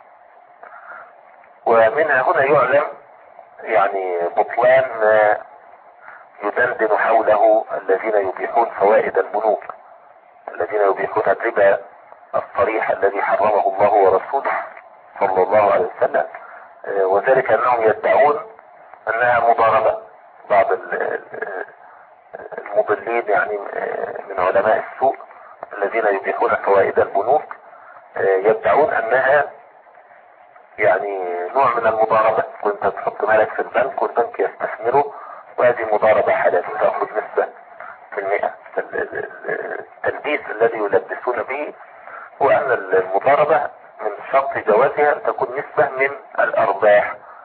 ومنها هنا يعلم يعني بطلان ما يدندن حوله الذين يبيحون فوائد البنوك، الذين يبيحون الربا الصريح الذي حرمه الله ورسوله صلى الله عليه وسلم، وذلك انهم يدعون انها مضاربة. بعض المضلين يعني من علماء السوء الذين يبيحون فوائد البنوك يدعون انها يعني نوع من المضاربة، كنت تحط مالك في البنك والبنك يستثمره وهذه مضاربة حلال وتأخذ نسبة في المئة. التلبيس الذي يلبسون به هو ان المضاربة من شرط جوازها ان تكون نسبة من الارباح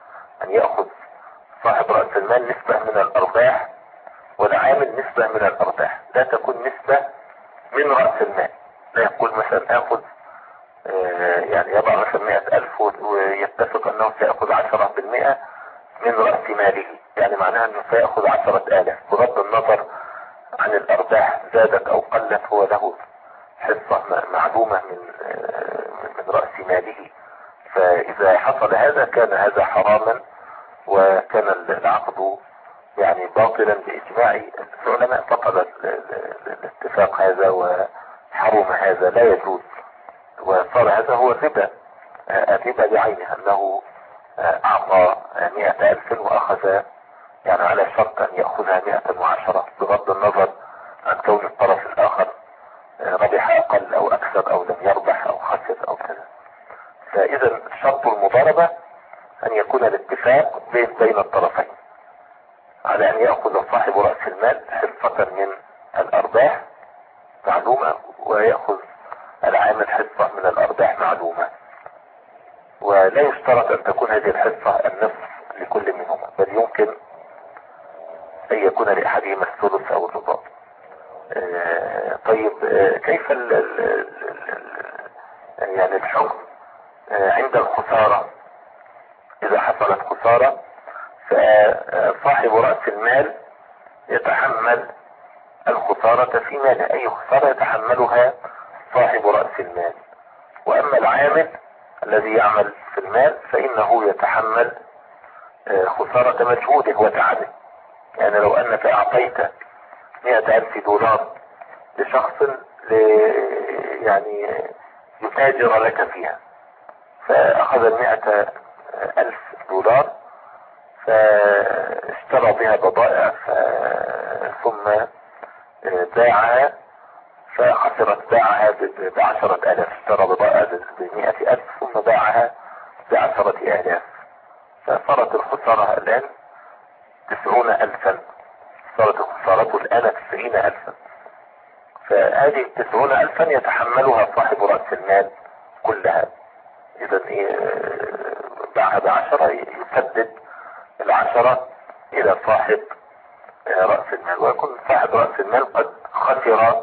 أن يأخذ صاحب رأس المال نسبة من الأرباح والعامل نسبة من الأرباح، لا تكون نسبة من رأس المال. لا يقول مثلا آخذ يعني يضع مثلا مئة ألف ويتفق أنه سيأخذ عشرة بالمئة من رأس ماله، يعني معناها أنه سيأخذ عشرة آلاف بغض النظر عن الأرباح زادت أو قلت، هو له حصة معلومة من من رأس ماله. فإذا حصل هذا كان هذا حراما، وكان العقد يعني باطلا بإجماع العلماء، فقد الاتفاق هذا وحرم هذا، لا يجوز. وصار هذا هو الربا، الربا بعينه، أنه أعطى مئة ألف وأخذ يعني على شرط أن يأخذها مئة وعشرة بغض النظر عن كون الطرف الآخر ربح أقل أو أكثر أو لم يربح أو خسر أو كذا. فإذا شرط المضاربة أن يكون الاتفاق بين بين الطرفين على أن يأخذ صاحب رأس المال حصة من الأرباح معلومة، ويأخذ العامل حصة من الأرباح معلومة. ولا يشترط أن تكون هذه الحصة النصف لكل منهما، بل يمكن أن يكون لأحدهما الثلث أو الربع. آه طيب، آه كيف ال ال ال يعني الحكم آه عند الخسارة؟ إذا حصلت خسارة فصاحب رأس المال يتحمل الخسارة في ماله، أي خسارة يتحملها صاحب رأس المال. وأما العامل الذي يعمل في المال فإنه يتحمل خسارة مجهوده وتعبه. يعني لو أنك أعطيت مئة ألف دولار لشخص يعني يتاجر لك فيها، فأخذ المئة ألف دولار فاشترى بها بضائع ثم باعها فخسرت، باعها بعشرة آلاف، اشترى بضائع بمئة ألف ثم باعها بعشرة آلاف، فصارت الخسارة الآن تسعون ألفا، صارت الخسارة الآن تسعين ألفا. فهذه التسعون ألفا يتحملها صاحب رأس المال كلها. إذا باعها بعشرة يسدد العشرة إلى صاحب رأس المال، ويكون صاحب رأس المال قد خسر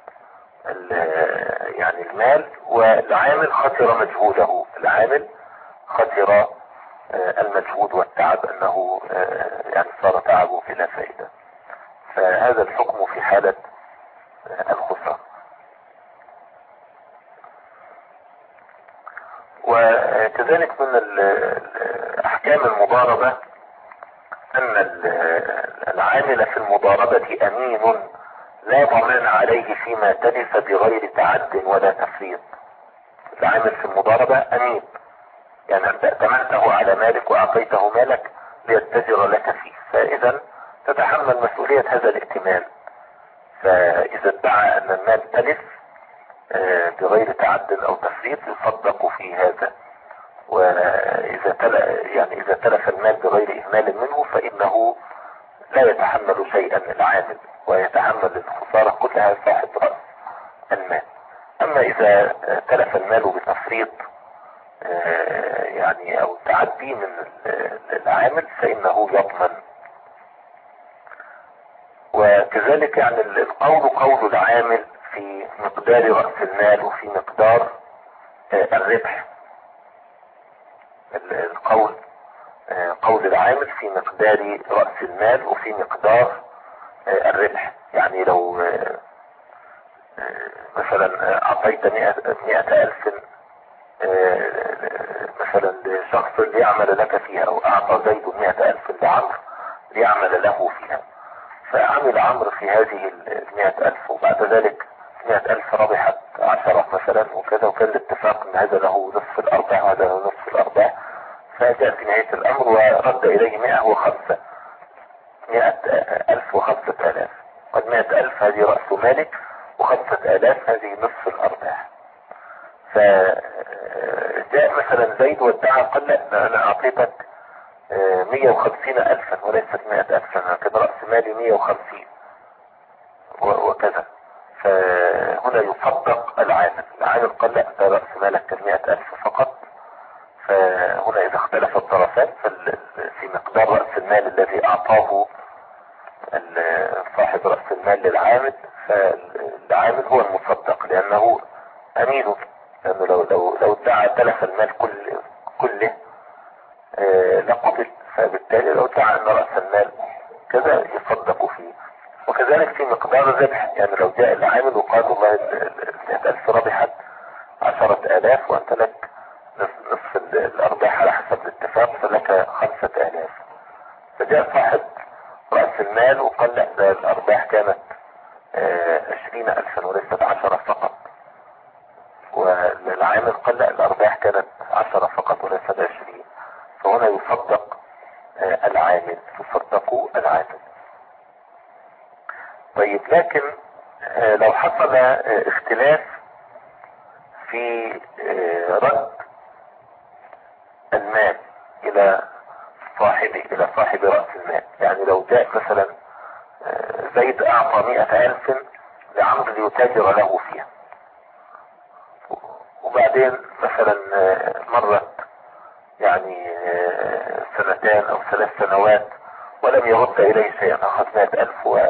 يعني المال، والعامل خسر مجهوده، العامل خسر المجهود والتعب، أنه يعني صار تعبه بلا فائدة. فهذا الحكم في حالة الخسارة. وكذلك من أحكام المضاربة أن العامل في المضاربة أمين لا ضمان عليه فيما تلف بغير تعد ولا تفريط. العامل في المضاربة أمين، يعني أنت ائتمنته على مالك وأعطيته مالك ليتجر لك فيه، فإذا تتحمل مسؤولية هذا الائتمان. فإذا ادعى أن المال تلف بغير تعد أو تفريط يصدق في هذا. وإذا تلف يعني إذا تلف المال بغير إهمال منه فإنه لا يتحمل شيئا العامل، ويتحمل الخسارة كلها صاحب رأس المال. أما إذا تلف المال بتفريط يعني أو تعدي من العامل فإنه يضمن. وكذلك يعني القول قول العامل في مقدار رأس المال وفي مقدار الربح. القول قول العامل في مقدار رأس المال وفي مقدار الربح. يعني لو مثلا أعطيت مئة ألف مثلا لشخص ليعمل لك فيها، أو أعطى زيد مئة ألف لعمرو ليعمل له فيها، فعمل عمرو في هذه المئة ألف، وبعد ذلك مئة ألف ربحت عشرة مثلا وكذا، وكان الاتفاق أن هذا له نصف الأرباح وهذا له نصف الأرباح. فجاء في نهاية الأمر ورد إليه مئة وخمسة مئة ألف وخمسة آلاف، قد مئة ألف هذه رأس مالك وخمسة آلاف هذه نصف الأرباح. فجاء مثلا زيد وادعى قال لا أنا أعطيتك مئة وخمسين ألفا وليست مئة ألفا، كده رأس مالي مئة وخمسين وكذا. فهنا يصدق العامل، العامل قال لا ده رأس مالك كان مئة ألف فقط. فهنا إذا اختلف الطرفان في الذي اعطاه صاحب رأس المال للعامل، فالعامل هو المصدق لانه امينه، لانه لو لو لو ادعى تلف المال كل كله آه لقبل، فبالتالي لو ادعى ان رأس المال كذا يصدق فيه. وكذلك في مقدار الربح، يعني لو جاء العامل وقال والله المئة ألف ربحت عشرة آلاف وأنت لك نصف الأرباح على حسب الاتفاق فلك خمسة آلاف، فجاء صاحب رأس المال وقال لا ده الأرباح كانت عشرين ألفا وليست عشرة فقط، والعامل قال لا الأرباح كانت عشرة فقط وليست عشرين، فهنا يصدق العامل، يصدق العامل. طيب لكن لو حصل اختلاف في رد المال الى صاحبه الى صاحب رأس المال، يعني لو جاء مثلا زيد اعطى مئة الف لعمرو ليتاجر له فيها، وبعدين مثلا مرت يعني سنتين او ثلاث سنوات ولم يرد اليه شيئا، اخذ مئة الف و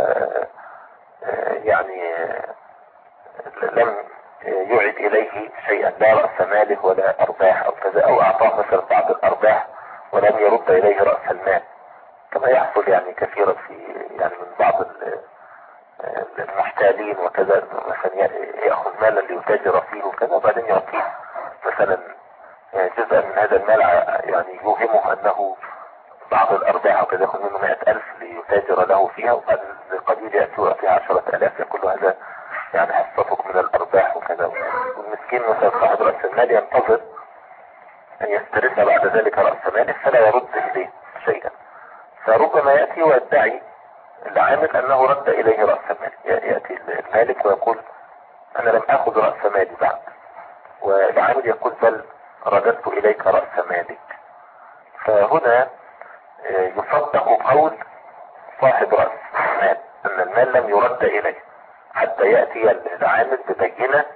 يعني لم يعد اليه شيئا، لا رأس ماله ولا ارباح او كذا، او اعطاه مثلا بعض الارباح ولم يرد اليه رأس المال، كما يحصل يعني كثيرا في يعني من بعض المحتالين وكذا، مثلا يأخذ مالا ليتاجر فيه وكذا وبعدين يعطيه مثلا جزءا من هذا المال، يعني يوهمه انه بعض الارباح وكذا، يأخذ منه مئة الف ليتاجر له فيها، وبعد قليل يأتي ويعطيه عشرة الاف، يقول هذا يعني حصتك من الارباح وكذا، والمسكين مثلا صاحب رأس المال ينتظر ان يسترد بعد ذلك رأس ماله فلا يرد اليه شيئا، فربما يأتي ويدعي العامل انه رد اليه رأس المال، يأتي المالك ويقول انا لم اخذ رأس مالي بعد، والعامل يقول بل رددت اليك رأس مالك. فهنا يصدق قول صاحب رأس المال ان المال لم يرد اليه حتى يأتي العامل ببينة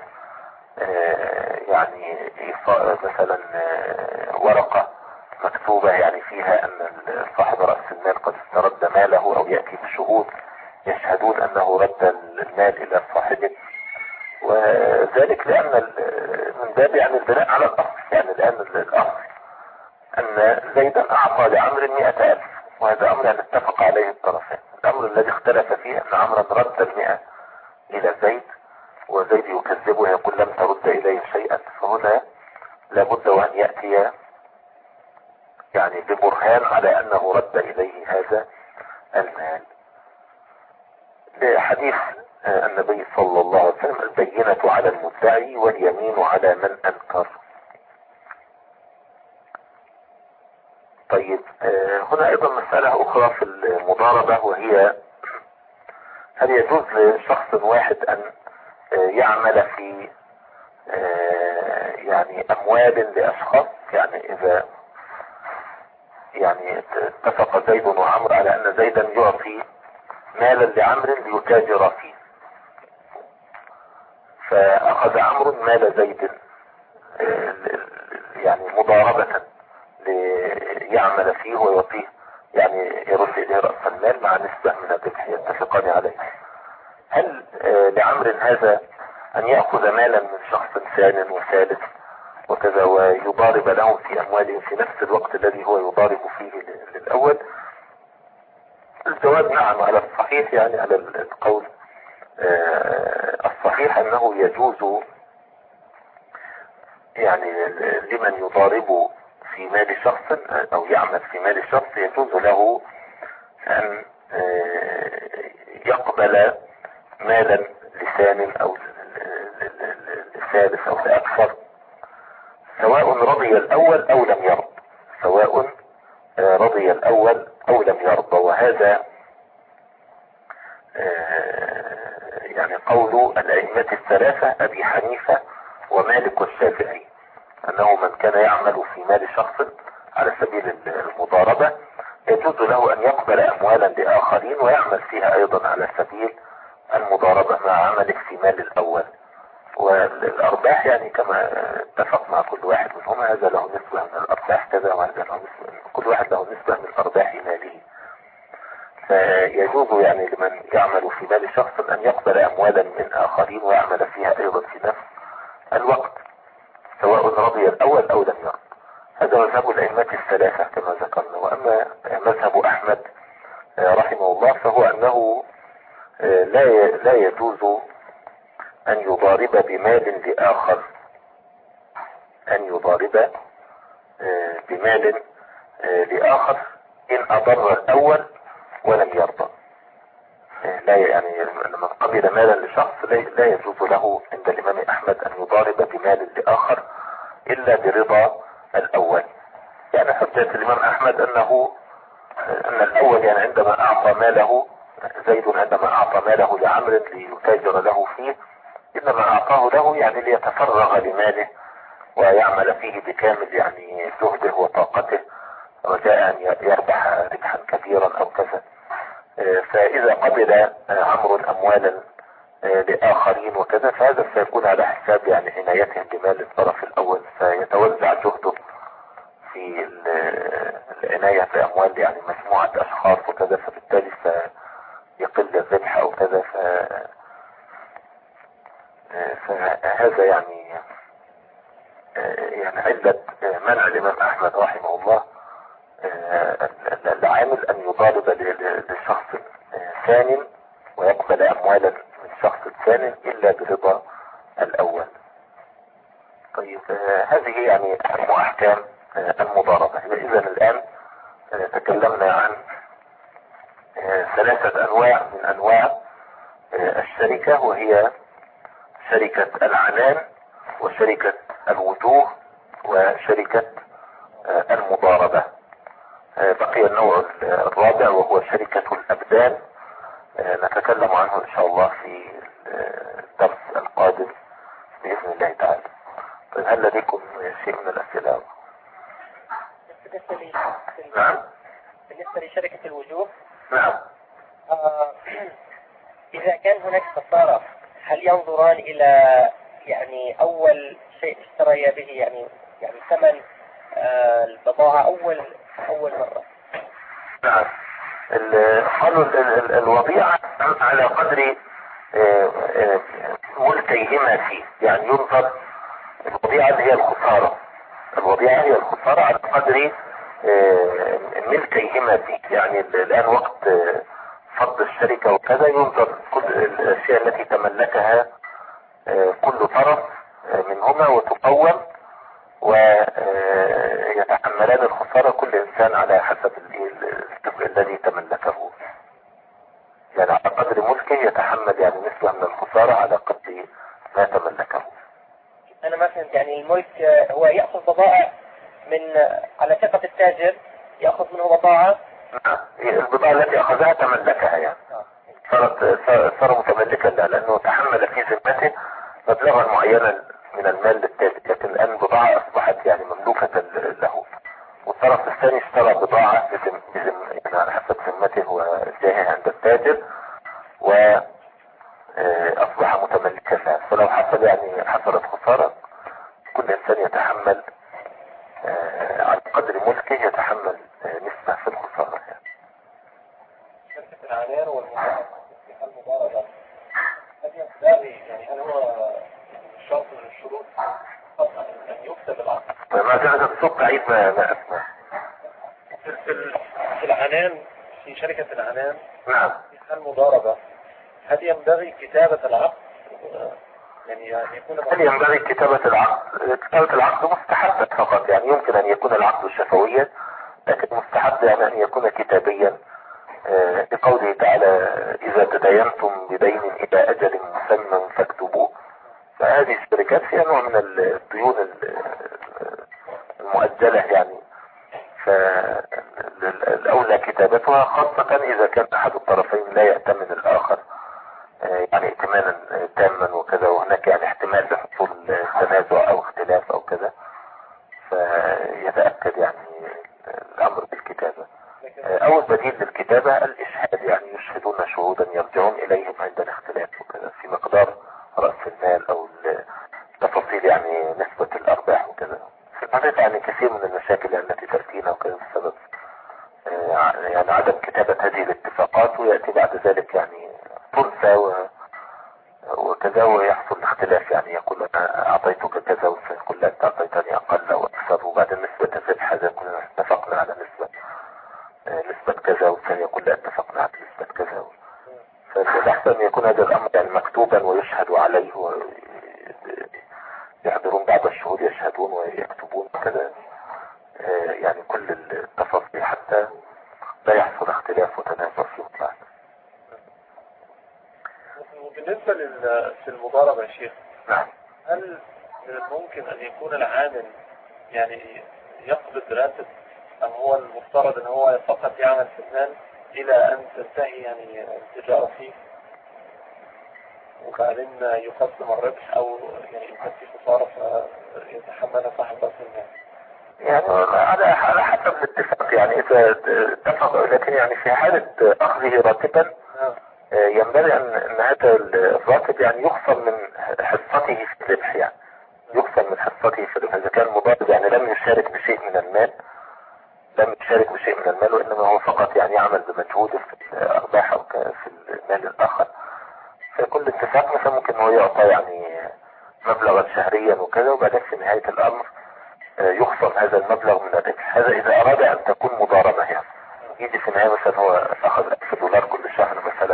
يعني مثلا ورقة مكتوبة يعني فيها ان صاحب رأس المال قد استرد ماله، او يأتي بشهود يشهدون انه رد المال الى صاحبه، وذلك لان من باب يعني البناء على الاصل، يعني لان الاصل ان زيدا اعطى لعمرو مئة الف، وهذا امر يعني اتفق عليه الطرفين. الامر الذي اختلف فيه ان عمرو رد المئة الى زيد وزيد يكذبه ويقول لم ترد اليه شيئا، فهنا لابد وان يأتي يعني ببرهان على انه رد اليه هذا المال. لحديث النبي صلى الله عليه وسلم البينة على المدعي واليمين على من انكر. طيب هنا ايضا مسألة اخرى في المضاربة، وهي هل يجوز لشخص واحد ان يعمل في يعني اموال لاشخاص، يعني اذا يعني اتفق زيد وعمرو على ان زيدا يعطي مالا لعمرو ليتاجر فيه، فاخذ عمرو مال زيد يعني مضاربة ليعمل فيه ويعطيه يعني يرد اليه رأس المال مع نسبة من الربح يتفقان عليه، هل لعمرو هذا ان يأخذ مالا من شخص ثان وثالث وكذا ويضارب لهم في اموالهم في نفس الوقت الذي هو يضارب فيه للاول؟ الجواب نعم على الصحيح، يعني على القول الصحيح انه يجوز يعني لمن يضارب في مال شخص او يعمل في مال شخص يجوز له ان يقبل مالا لثان او لثالث او لاكثر، سواء رضي الاول او لم يرض، سواء رضي الاول او لم يرضى. وهذا يعني قول الائمة الثلاثة ابي حنيفة ومالك والشافعي، انه من كان يعمل في مال شخص على سبيل المضاربة يجوز له ان يقبل اموالا لاخرين ويعمل فيها ايضا على سبيل المضاربة مع عمله في مال الاول، والارباح يعني كما اتفق مع كل واحد منهم هذا له نسبة من الارباح كذا وهذا له نسبة، كل واحد له نسبة من ارباح ماله. فيجوز يعني لمن يعمل في مال شخص أن يقبل أموالا من آخرين ويعمل فيها أيضا في نفس الوقت، سواء رضي الأول أو لم يرضى. هذا مذهب الأئمة الثلاثة كما ذكرنا. وأما مذهب أحمد رحمه الله فهو أنه لا لا يجوز أن يضارب بمال لآخر، أن يضارب بمال لآخر إن أضر الأول ولم يرضى. لا يعني من قبل مالا لشخص لا يجوز له عند الإمام أحمد أن يضارب بمال لآخر إلا برضا الأول. يعني حجة الإمام أحمد أنه أن الأول يعني عندما أعطى ماله زيد، عندما أعطى ماله لعمرو ليتاجر له فيه، إنما أعطاه له يعني ليتفرغ لماله ويعمل فيه بكامل يعني جهده وطاقته رجاء أن يربح ربحا كبيرا أو كذا. فإذا قبل عمرو أموالا لآخرين وكذا فهذا سيكون على حساب يعني عنايته بمال الطرف الأول، فيتوزع جهده في العناية في أموال يعني مجموعة أشخاص وكذا، فبالتالي سيقل الربح أو كذا. ف... فهذا يعني يعني علة منع الإمام أحمد رحمه الله العامل أن يضارب للشخص ثاني ويقبل أموالا من الشخص الثاني إلا برضا الأول. طيب هذه يعني أهم أحكام المضاربة. إذا الآن تكلمنا عن ثلاثة أنواع من أنواع الشركة، وهي شركة العنان وشركة الوجوه وشركة المضاربة. بقي النوع الرابع وهو شركة الأبدان، نتكلم عنه إن شاء الله في الدرس القادم بإذن الله تعالى. طيب هل لديكم شيء من الأسئلة؟ نعم. بالنسبة لشركة الوجوه، نعم. آه إذا كان هناك خسارة هل ينظران إلى يعني أول شيء اشتريا به، يعني يعني ثمن آه البضاعة أول أول مرة؟ نعم. قالوا الوضيعة على قدر ملكيهما فيه، يعني ينظر الوضيعة اللي هي الخسارة، الوضيعة هي الخسارة على قدر ملكيهما فيه. يعني الآن وقت فض الشركة وكذا ينظر كل الأشياء التي تملكها كل طرف منهما وتقوم ويتحملان الخسارة كل إنسان على حسب الذي تملكه، يعني على قدر ملكه يتحمل يعني نسبة من الخسارة على قدر ما تملكه. أنا ما فهمت، يعني الملك هو يأخذ بضائع من على ثقة التاجر، يأخذ منه بضاعة. نعم، البضاعة التي أخذها تملكها، يعني صارت صار متملكا لها لأنه تحمل في ذمته مبلغا معينا من المال للتاجر، لكن الآن بضاعة أصبحت يعني مملوكة له، والطرف الثاني اشترى بضاعة بزم بزم يعني على حسب ذمته وجاهه عند التاجر وأصبح متملكا لها. فلو حصل يعني حصلت خسارة كل إنسان يتحمل على قدر ملكه يتحمل نسبة في الخسارة. يعني شركة العنان والمضاربة هل ينبغي، يعني هل هو شرط من الشروط أن يكتب العقد؟ ما كانت الصوت عيد ما ما أسمع. في العنان، في شركة العنان نعم المضاربة هل ينبغي كتابة العقد؟ يعني يكون هل ينبغي كتابة العقد؟ كتابة العقد مستحبة فقط، يعني يمكن أن يكون العقد شفويا لكن مستحب يعني أن يكون كتابيا لقوله تعالى إذا تداينتم بدين إلى أجل مسمى فاكتبوه. فهذه الشركات فيها نوع من الديون المؤجلة، يعني فالأولى كتابتها، خاصة إذا كان أحد الطرفين لا يأتمن الآخر يعني ائتمانا تاما وكذا، وهناك يعني احتمال لحصول تنازع أو اختلاف أو كذا، فيتأكد يعني الأمر بالكتابة. أول بديل للكتابة الإشهاد، يعني يشهدون شهودا يرجعون إليهم عند الاختلاف وكذا في مقدار رأس المال أو تفاصيل يعني نسبة الأرباح وكذا. في الحقيقة يعني كثير من المشاكل التي تأتينا وكذا بسبب يعني عدم كتابة هذه الاتفاقات انا اعطيتك كذا وسيقول لا انت اعطيتني اقل او اكثر، وبعدين نسبة الربح هذا كلنا اتفقنا على نسبة نسبة كذا، والثاني يقول لا اتفقنا على نسبة كذا. فالأحسن أن يكون هذا الأمر يعني مكتوبا ويشهد عليه، ويحضرون بعض الشهود يشهدون ويكتبون كذا يعني كل التفاصيل حتى لا يحصل اختلاف وتنازع في بعض. بالنسبة للمضاربة يا شيخ، نعم، هل من الممكن أن يكون العامل يعني يقبض راتب، أم هو المفترض أن هو فقط يعمل في المال إلى أن تنتهي يعني التجارة فيه وبعدين يقسم الربح، أو يعني يكون في خسارة فيتحملها صاحب رأس المال؟ يعني على على حسب الاتفاق، يعني إذا اتفق، لكن يعني في حالة أخذه راتبا ينبغي أن أن هذا الراتب يعني يخصم من حصته في الربح، يعني يخصم من حصته في الربح. إذا كان مضارب يعني لم يشارك بشيء من المال، لم يشارك بشيء من المال، وإنما هو فقط يعني يعمل بمجهوده في الأرباح أو في المال الآخر، فكل اتفاق مثلا ممكن هو يعطى يعني مبلغا شهريا وكذا، وبعدين في نهاية الأمر يخصم هذا المبلغ من الربح. هذا إذا أراد أن تكون مضاربة، يعني يجي في النهاية مثلا هو أخذ ألف دولار كل شهر مثلا،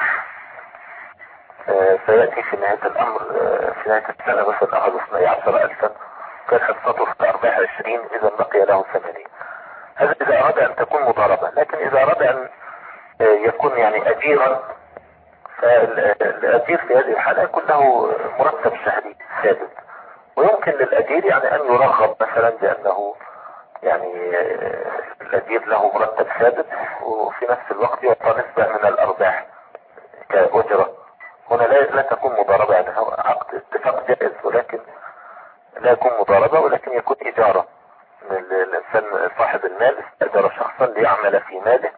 فيأتي في نهاية الأمر في نهاية السنة مثلا أخذ اثني عشر ألفا، كان حصته في الأرباح عشرين، إذا بقي له ثمانين. هذا إذا أراد أن تكون مضاربة. لكن إذا أراد أن يكون يعني أجيرا، فالأجير في هذه الحالة يكون له مرتب شهري ثابت، ويمكن للأجير يعني أن يرغب مثلا بأنه يعني الأجير له مرتب ثابت، وفي نفس الوقت يعطى نسبة من الأرباح كأجرة. هنا لا لا تكون مضاربة، يعني هو عقد اتفاق جائز، ولكن لا يكون مضاربة، ولكن يكون إجارة. الإنسان صاحب المال استأجر شخصا ليعمل في ماله،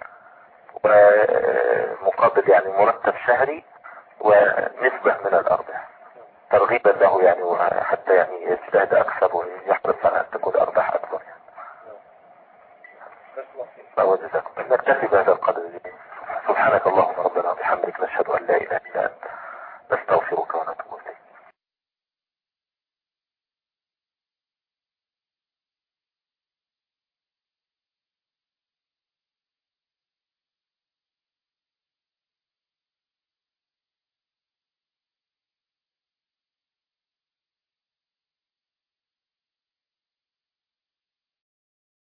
ومقابل يعني مرتب شهري ونسبة من الأرباح ترغيبا له، يعني وحتى يعني يجتهد أكثر ويحرص على أن تكون الأرباح أكبر. يعني نكتفي بهذا القدر. سبحانك اللهم ربنا وبحمدك، نشهد أن لا إله إلا أنت.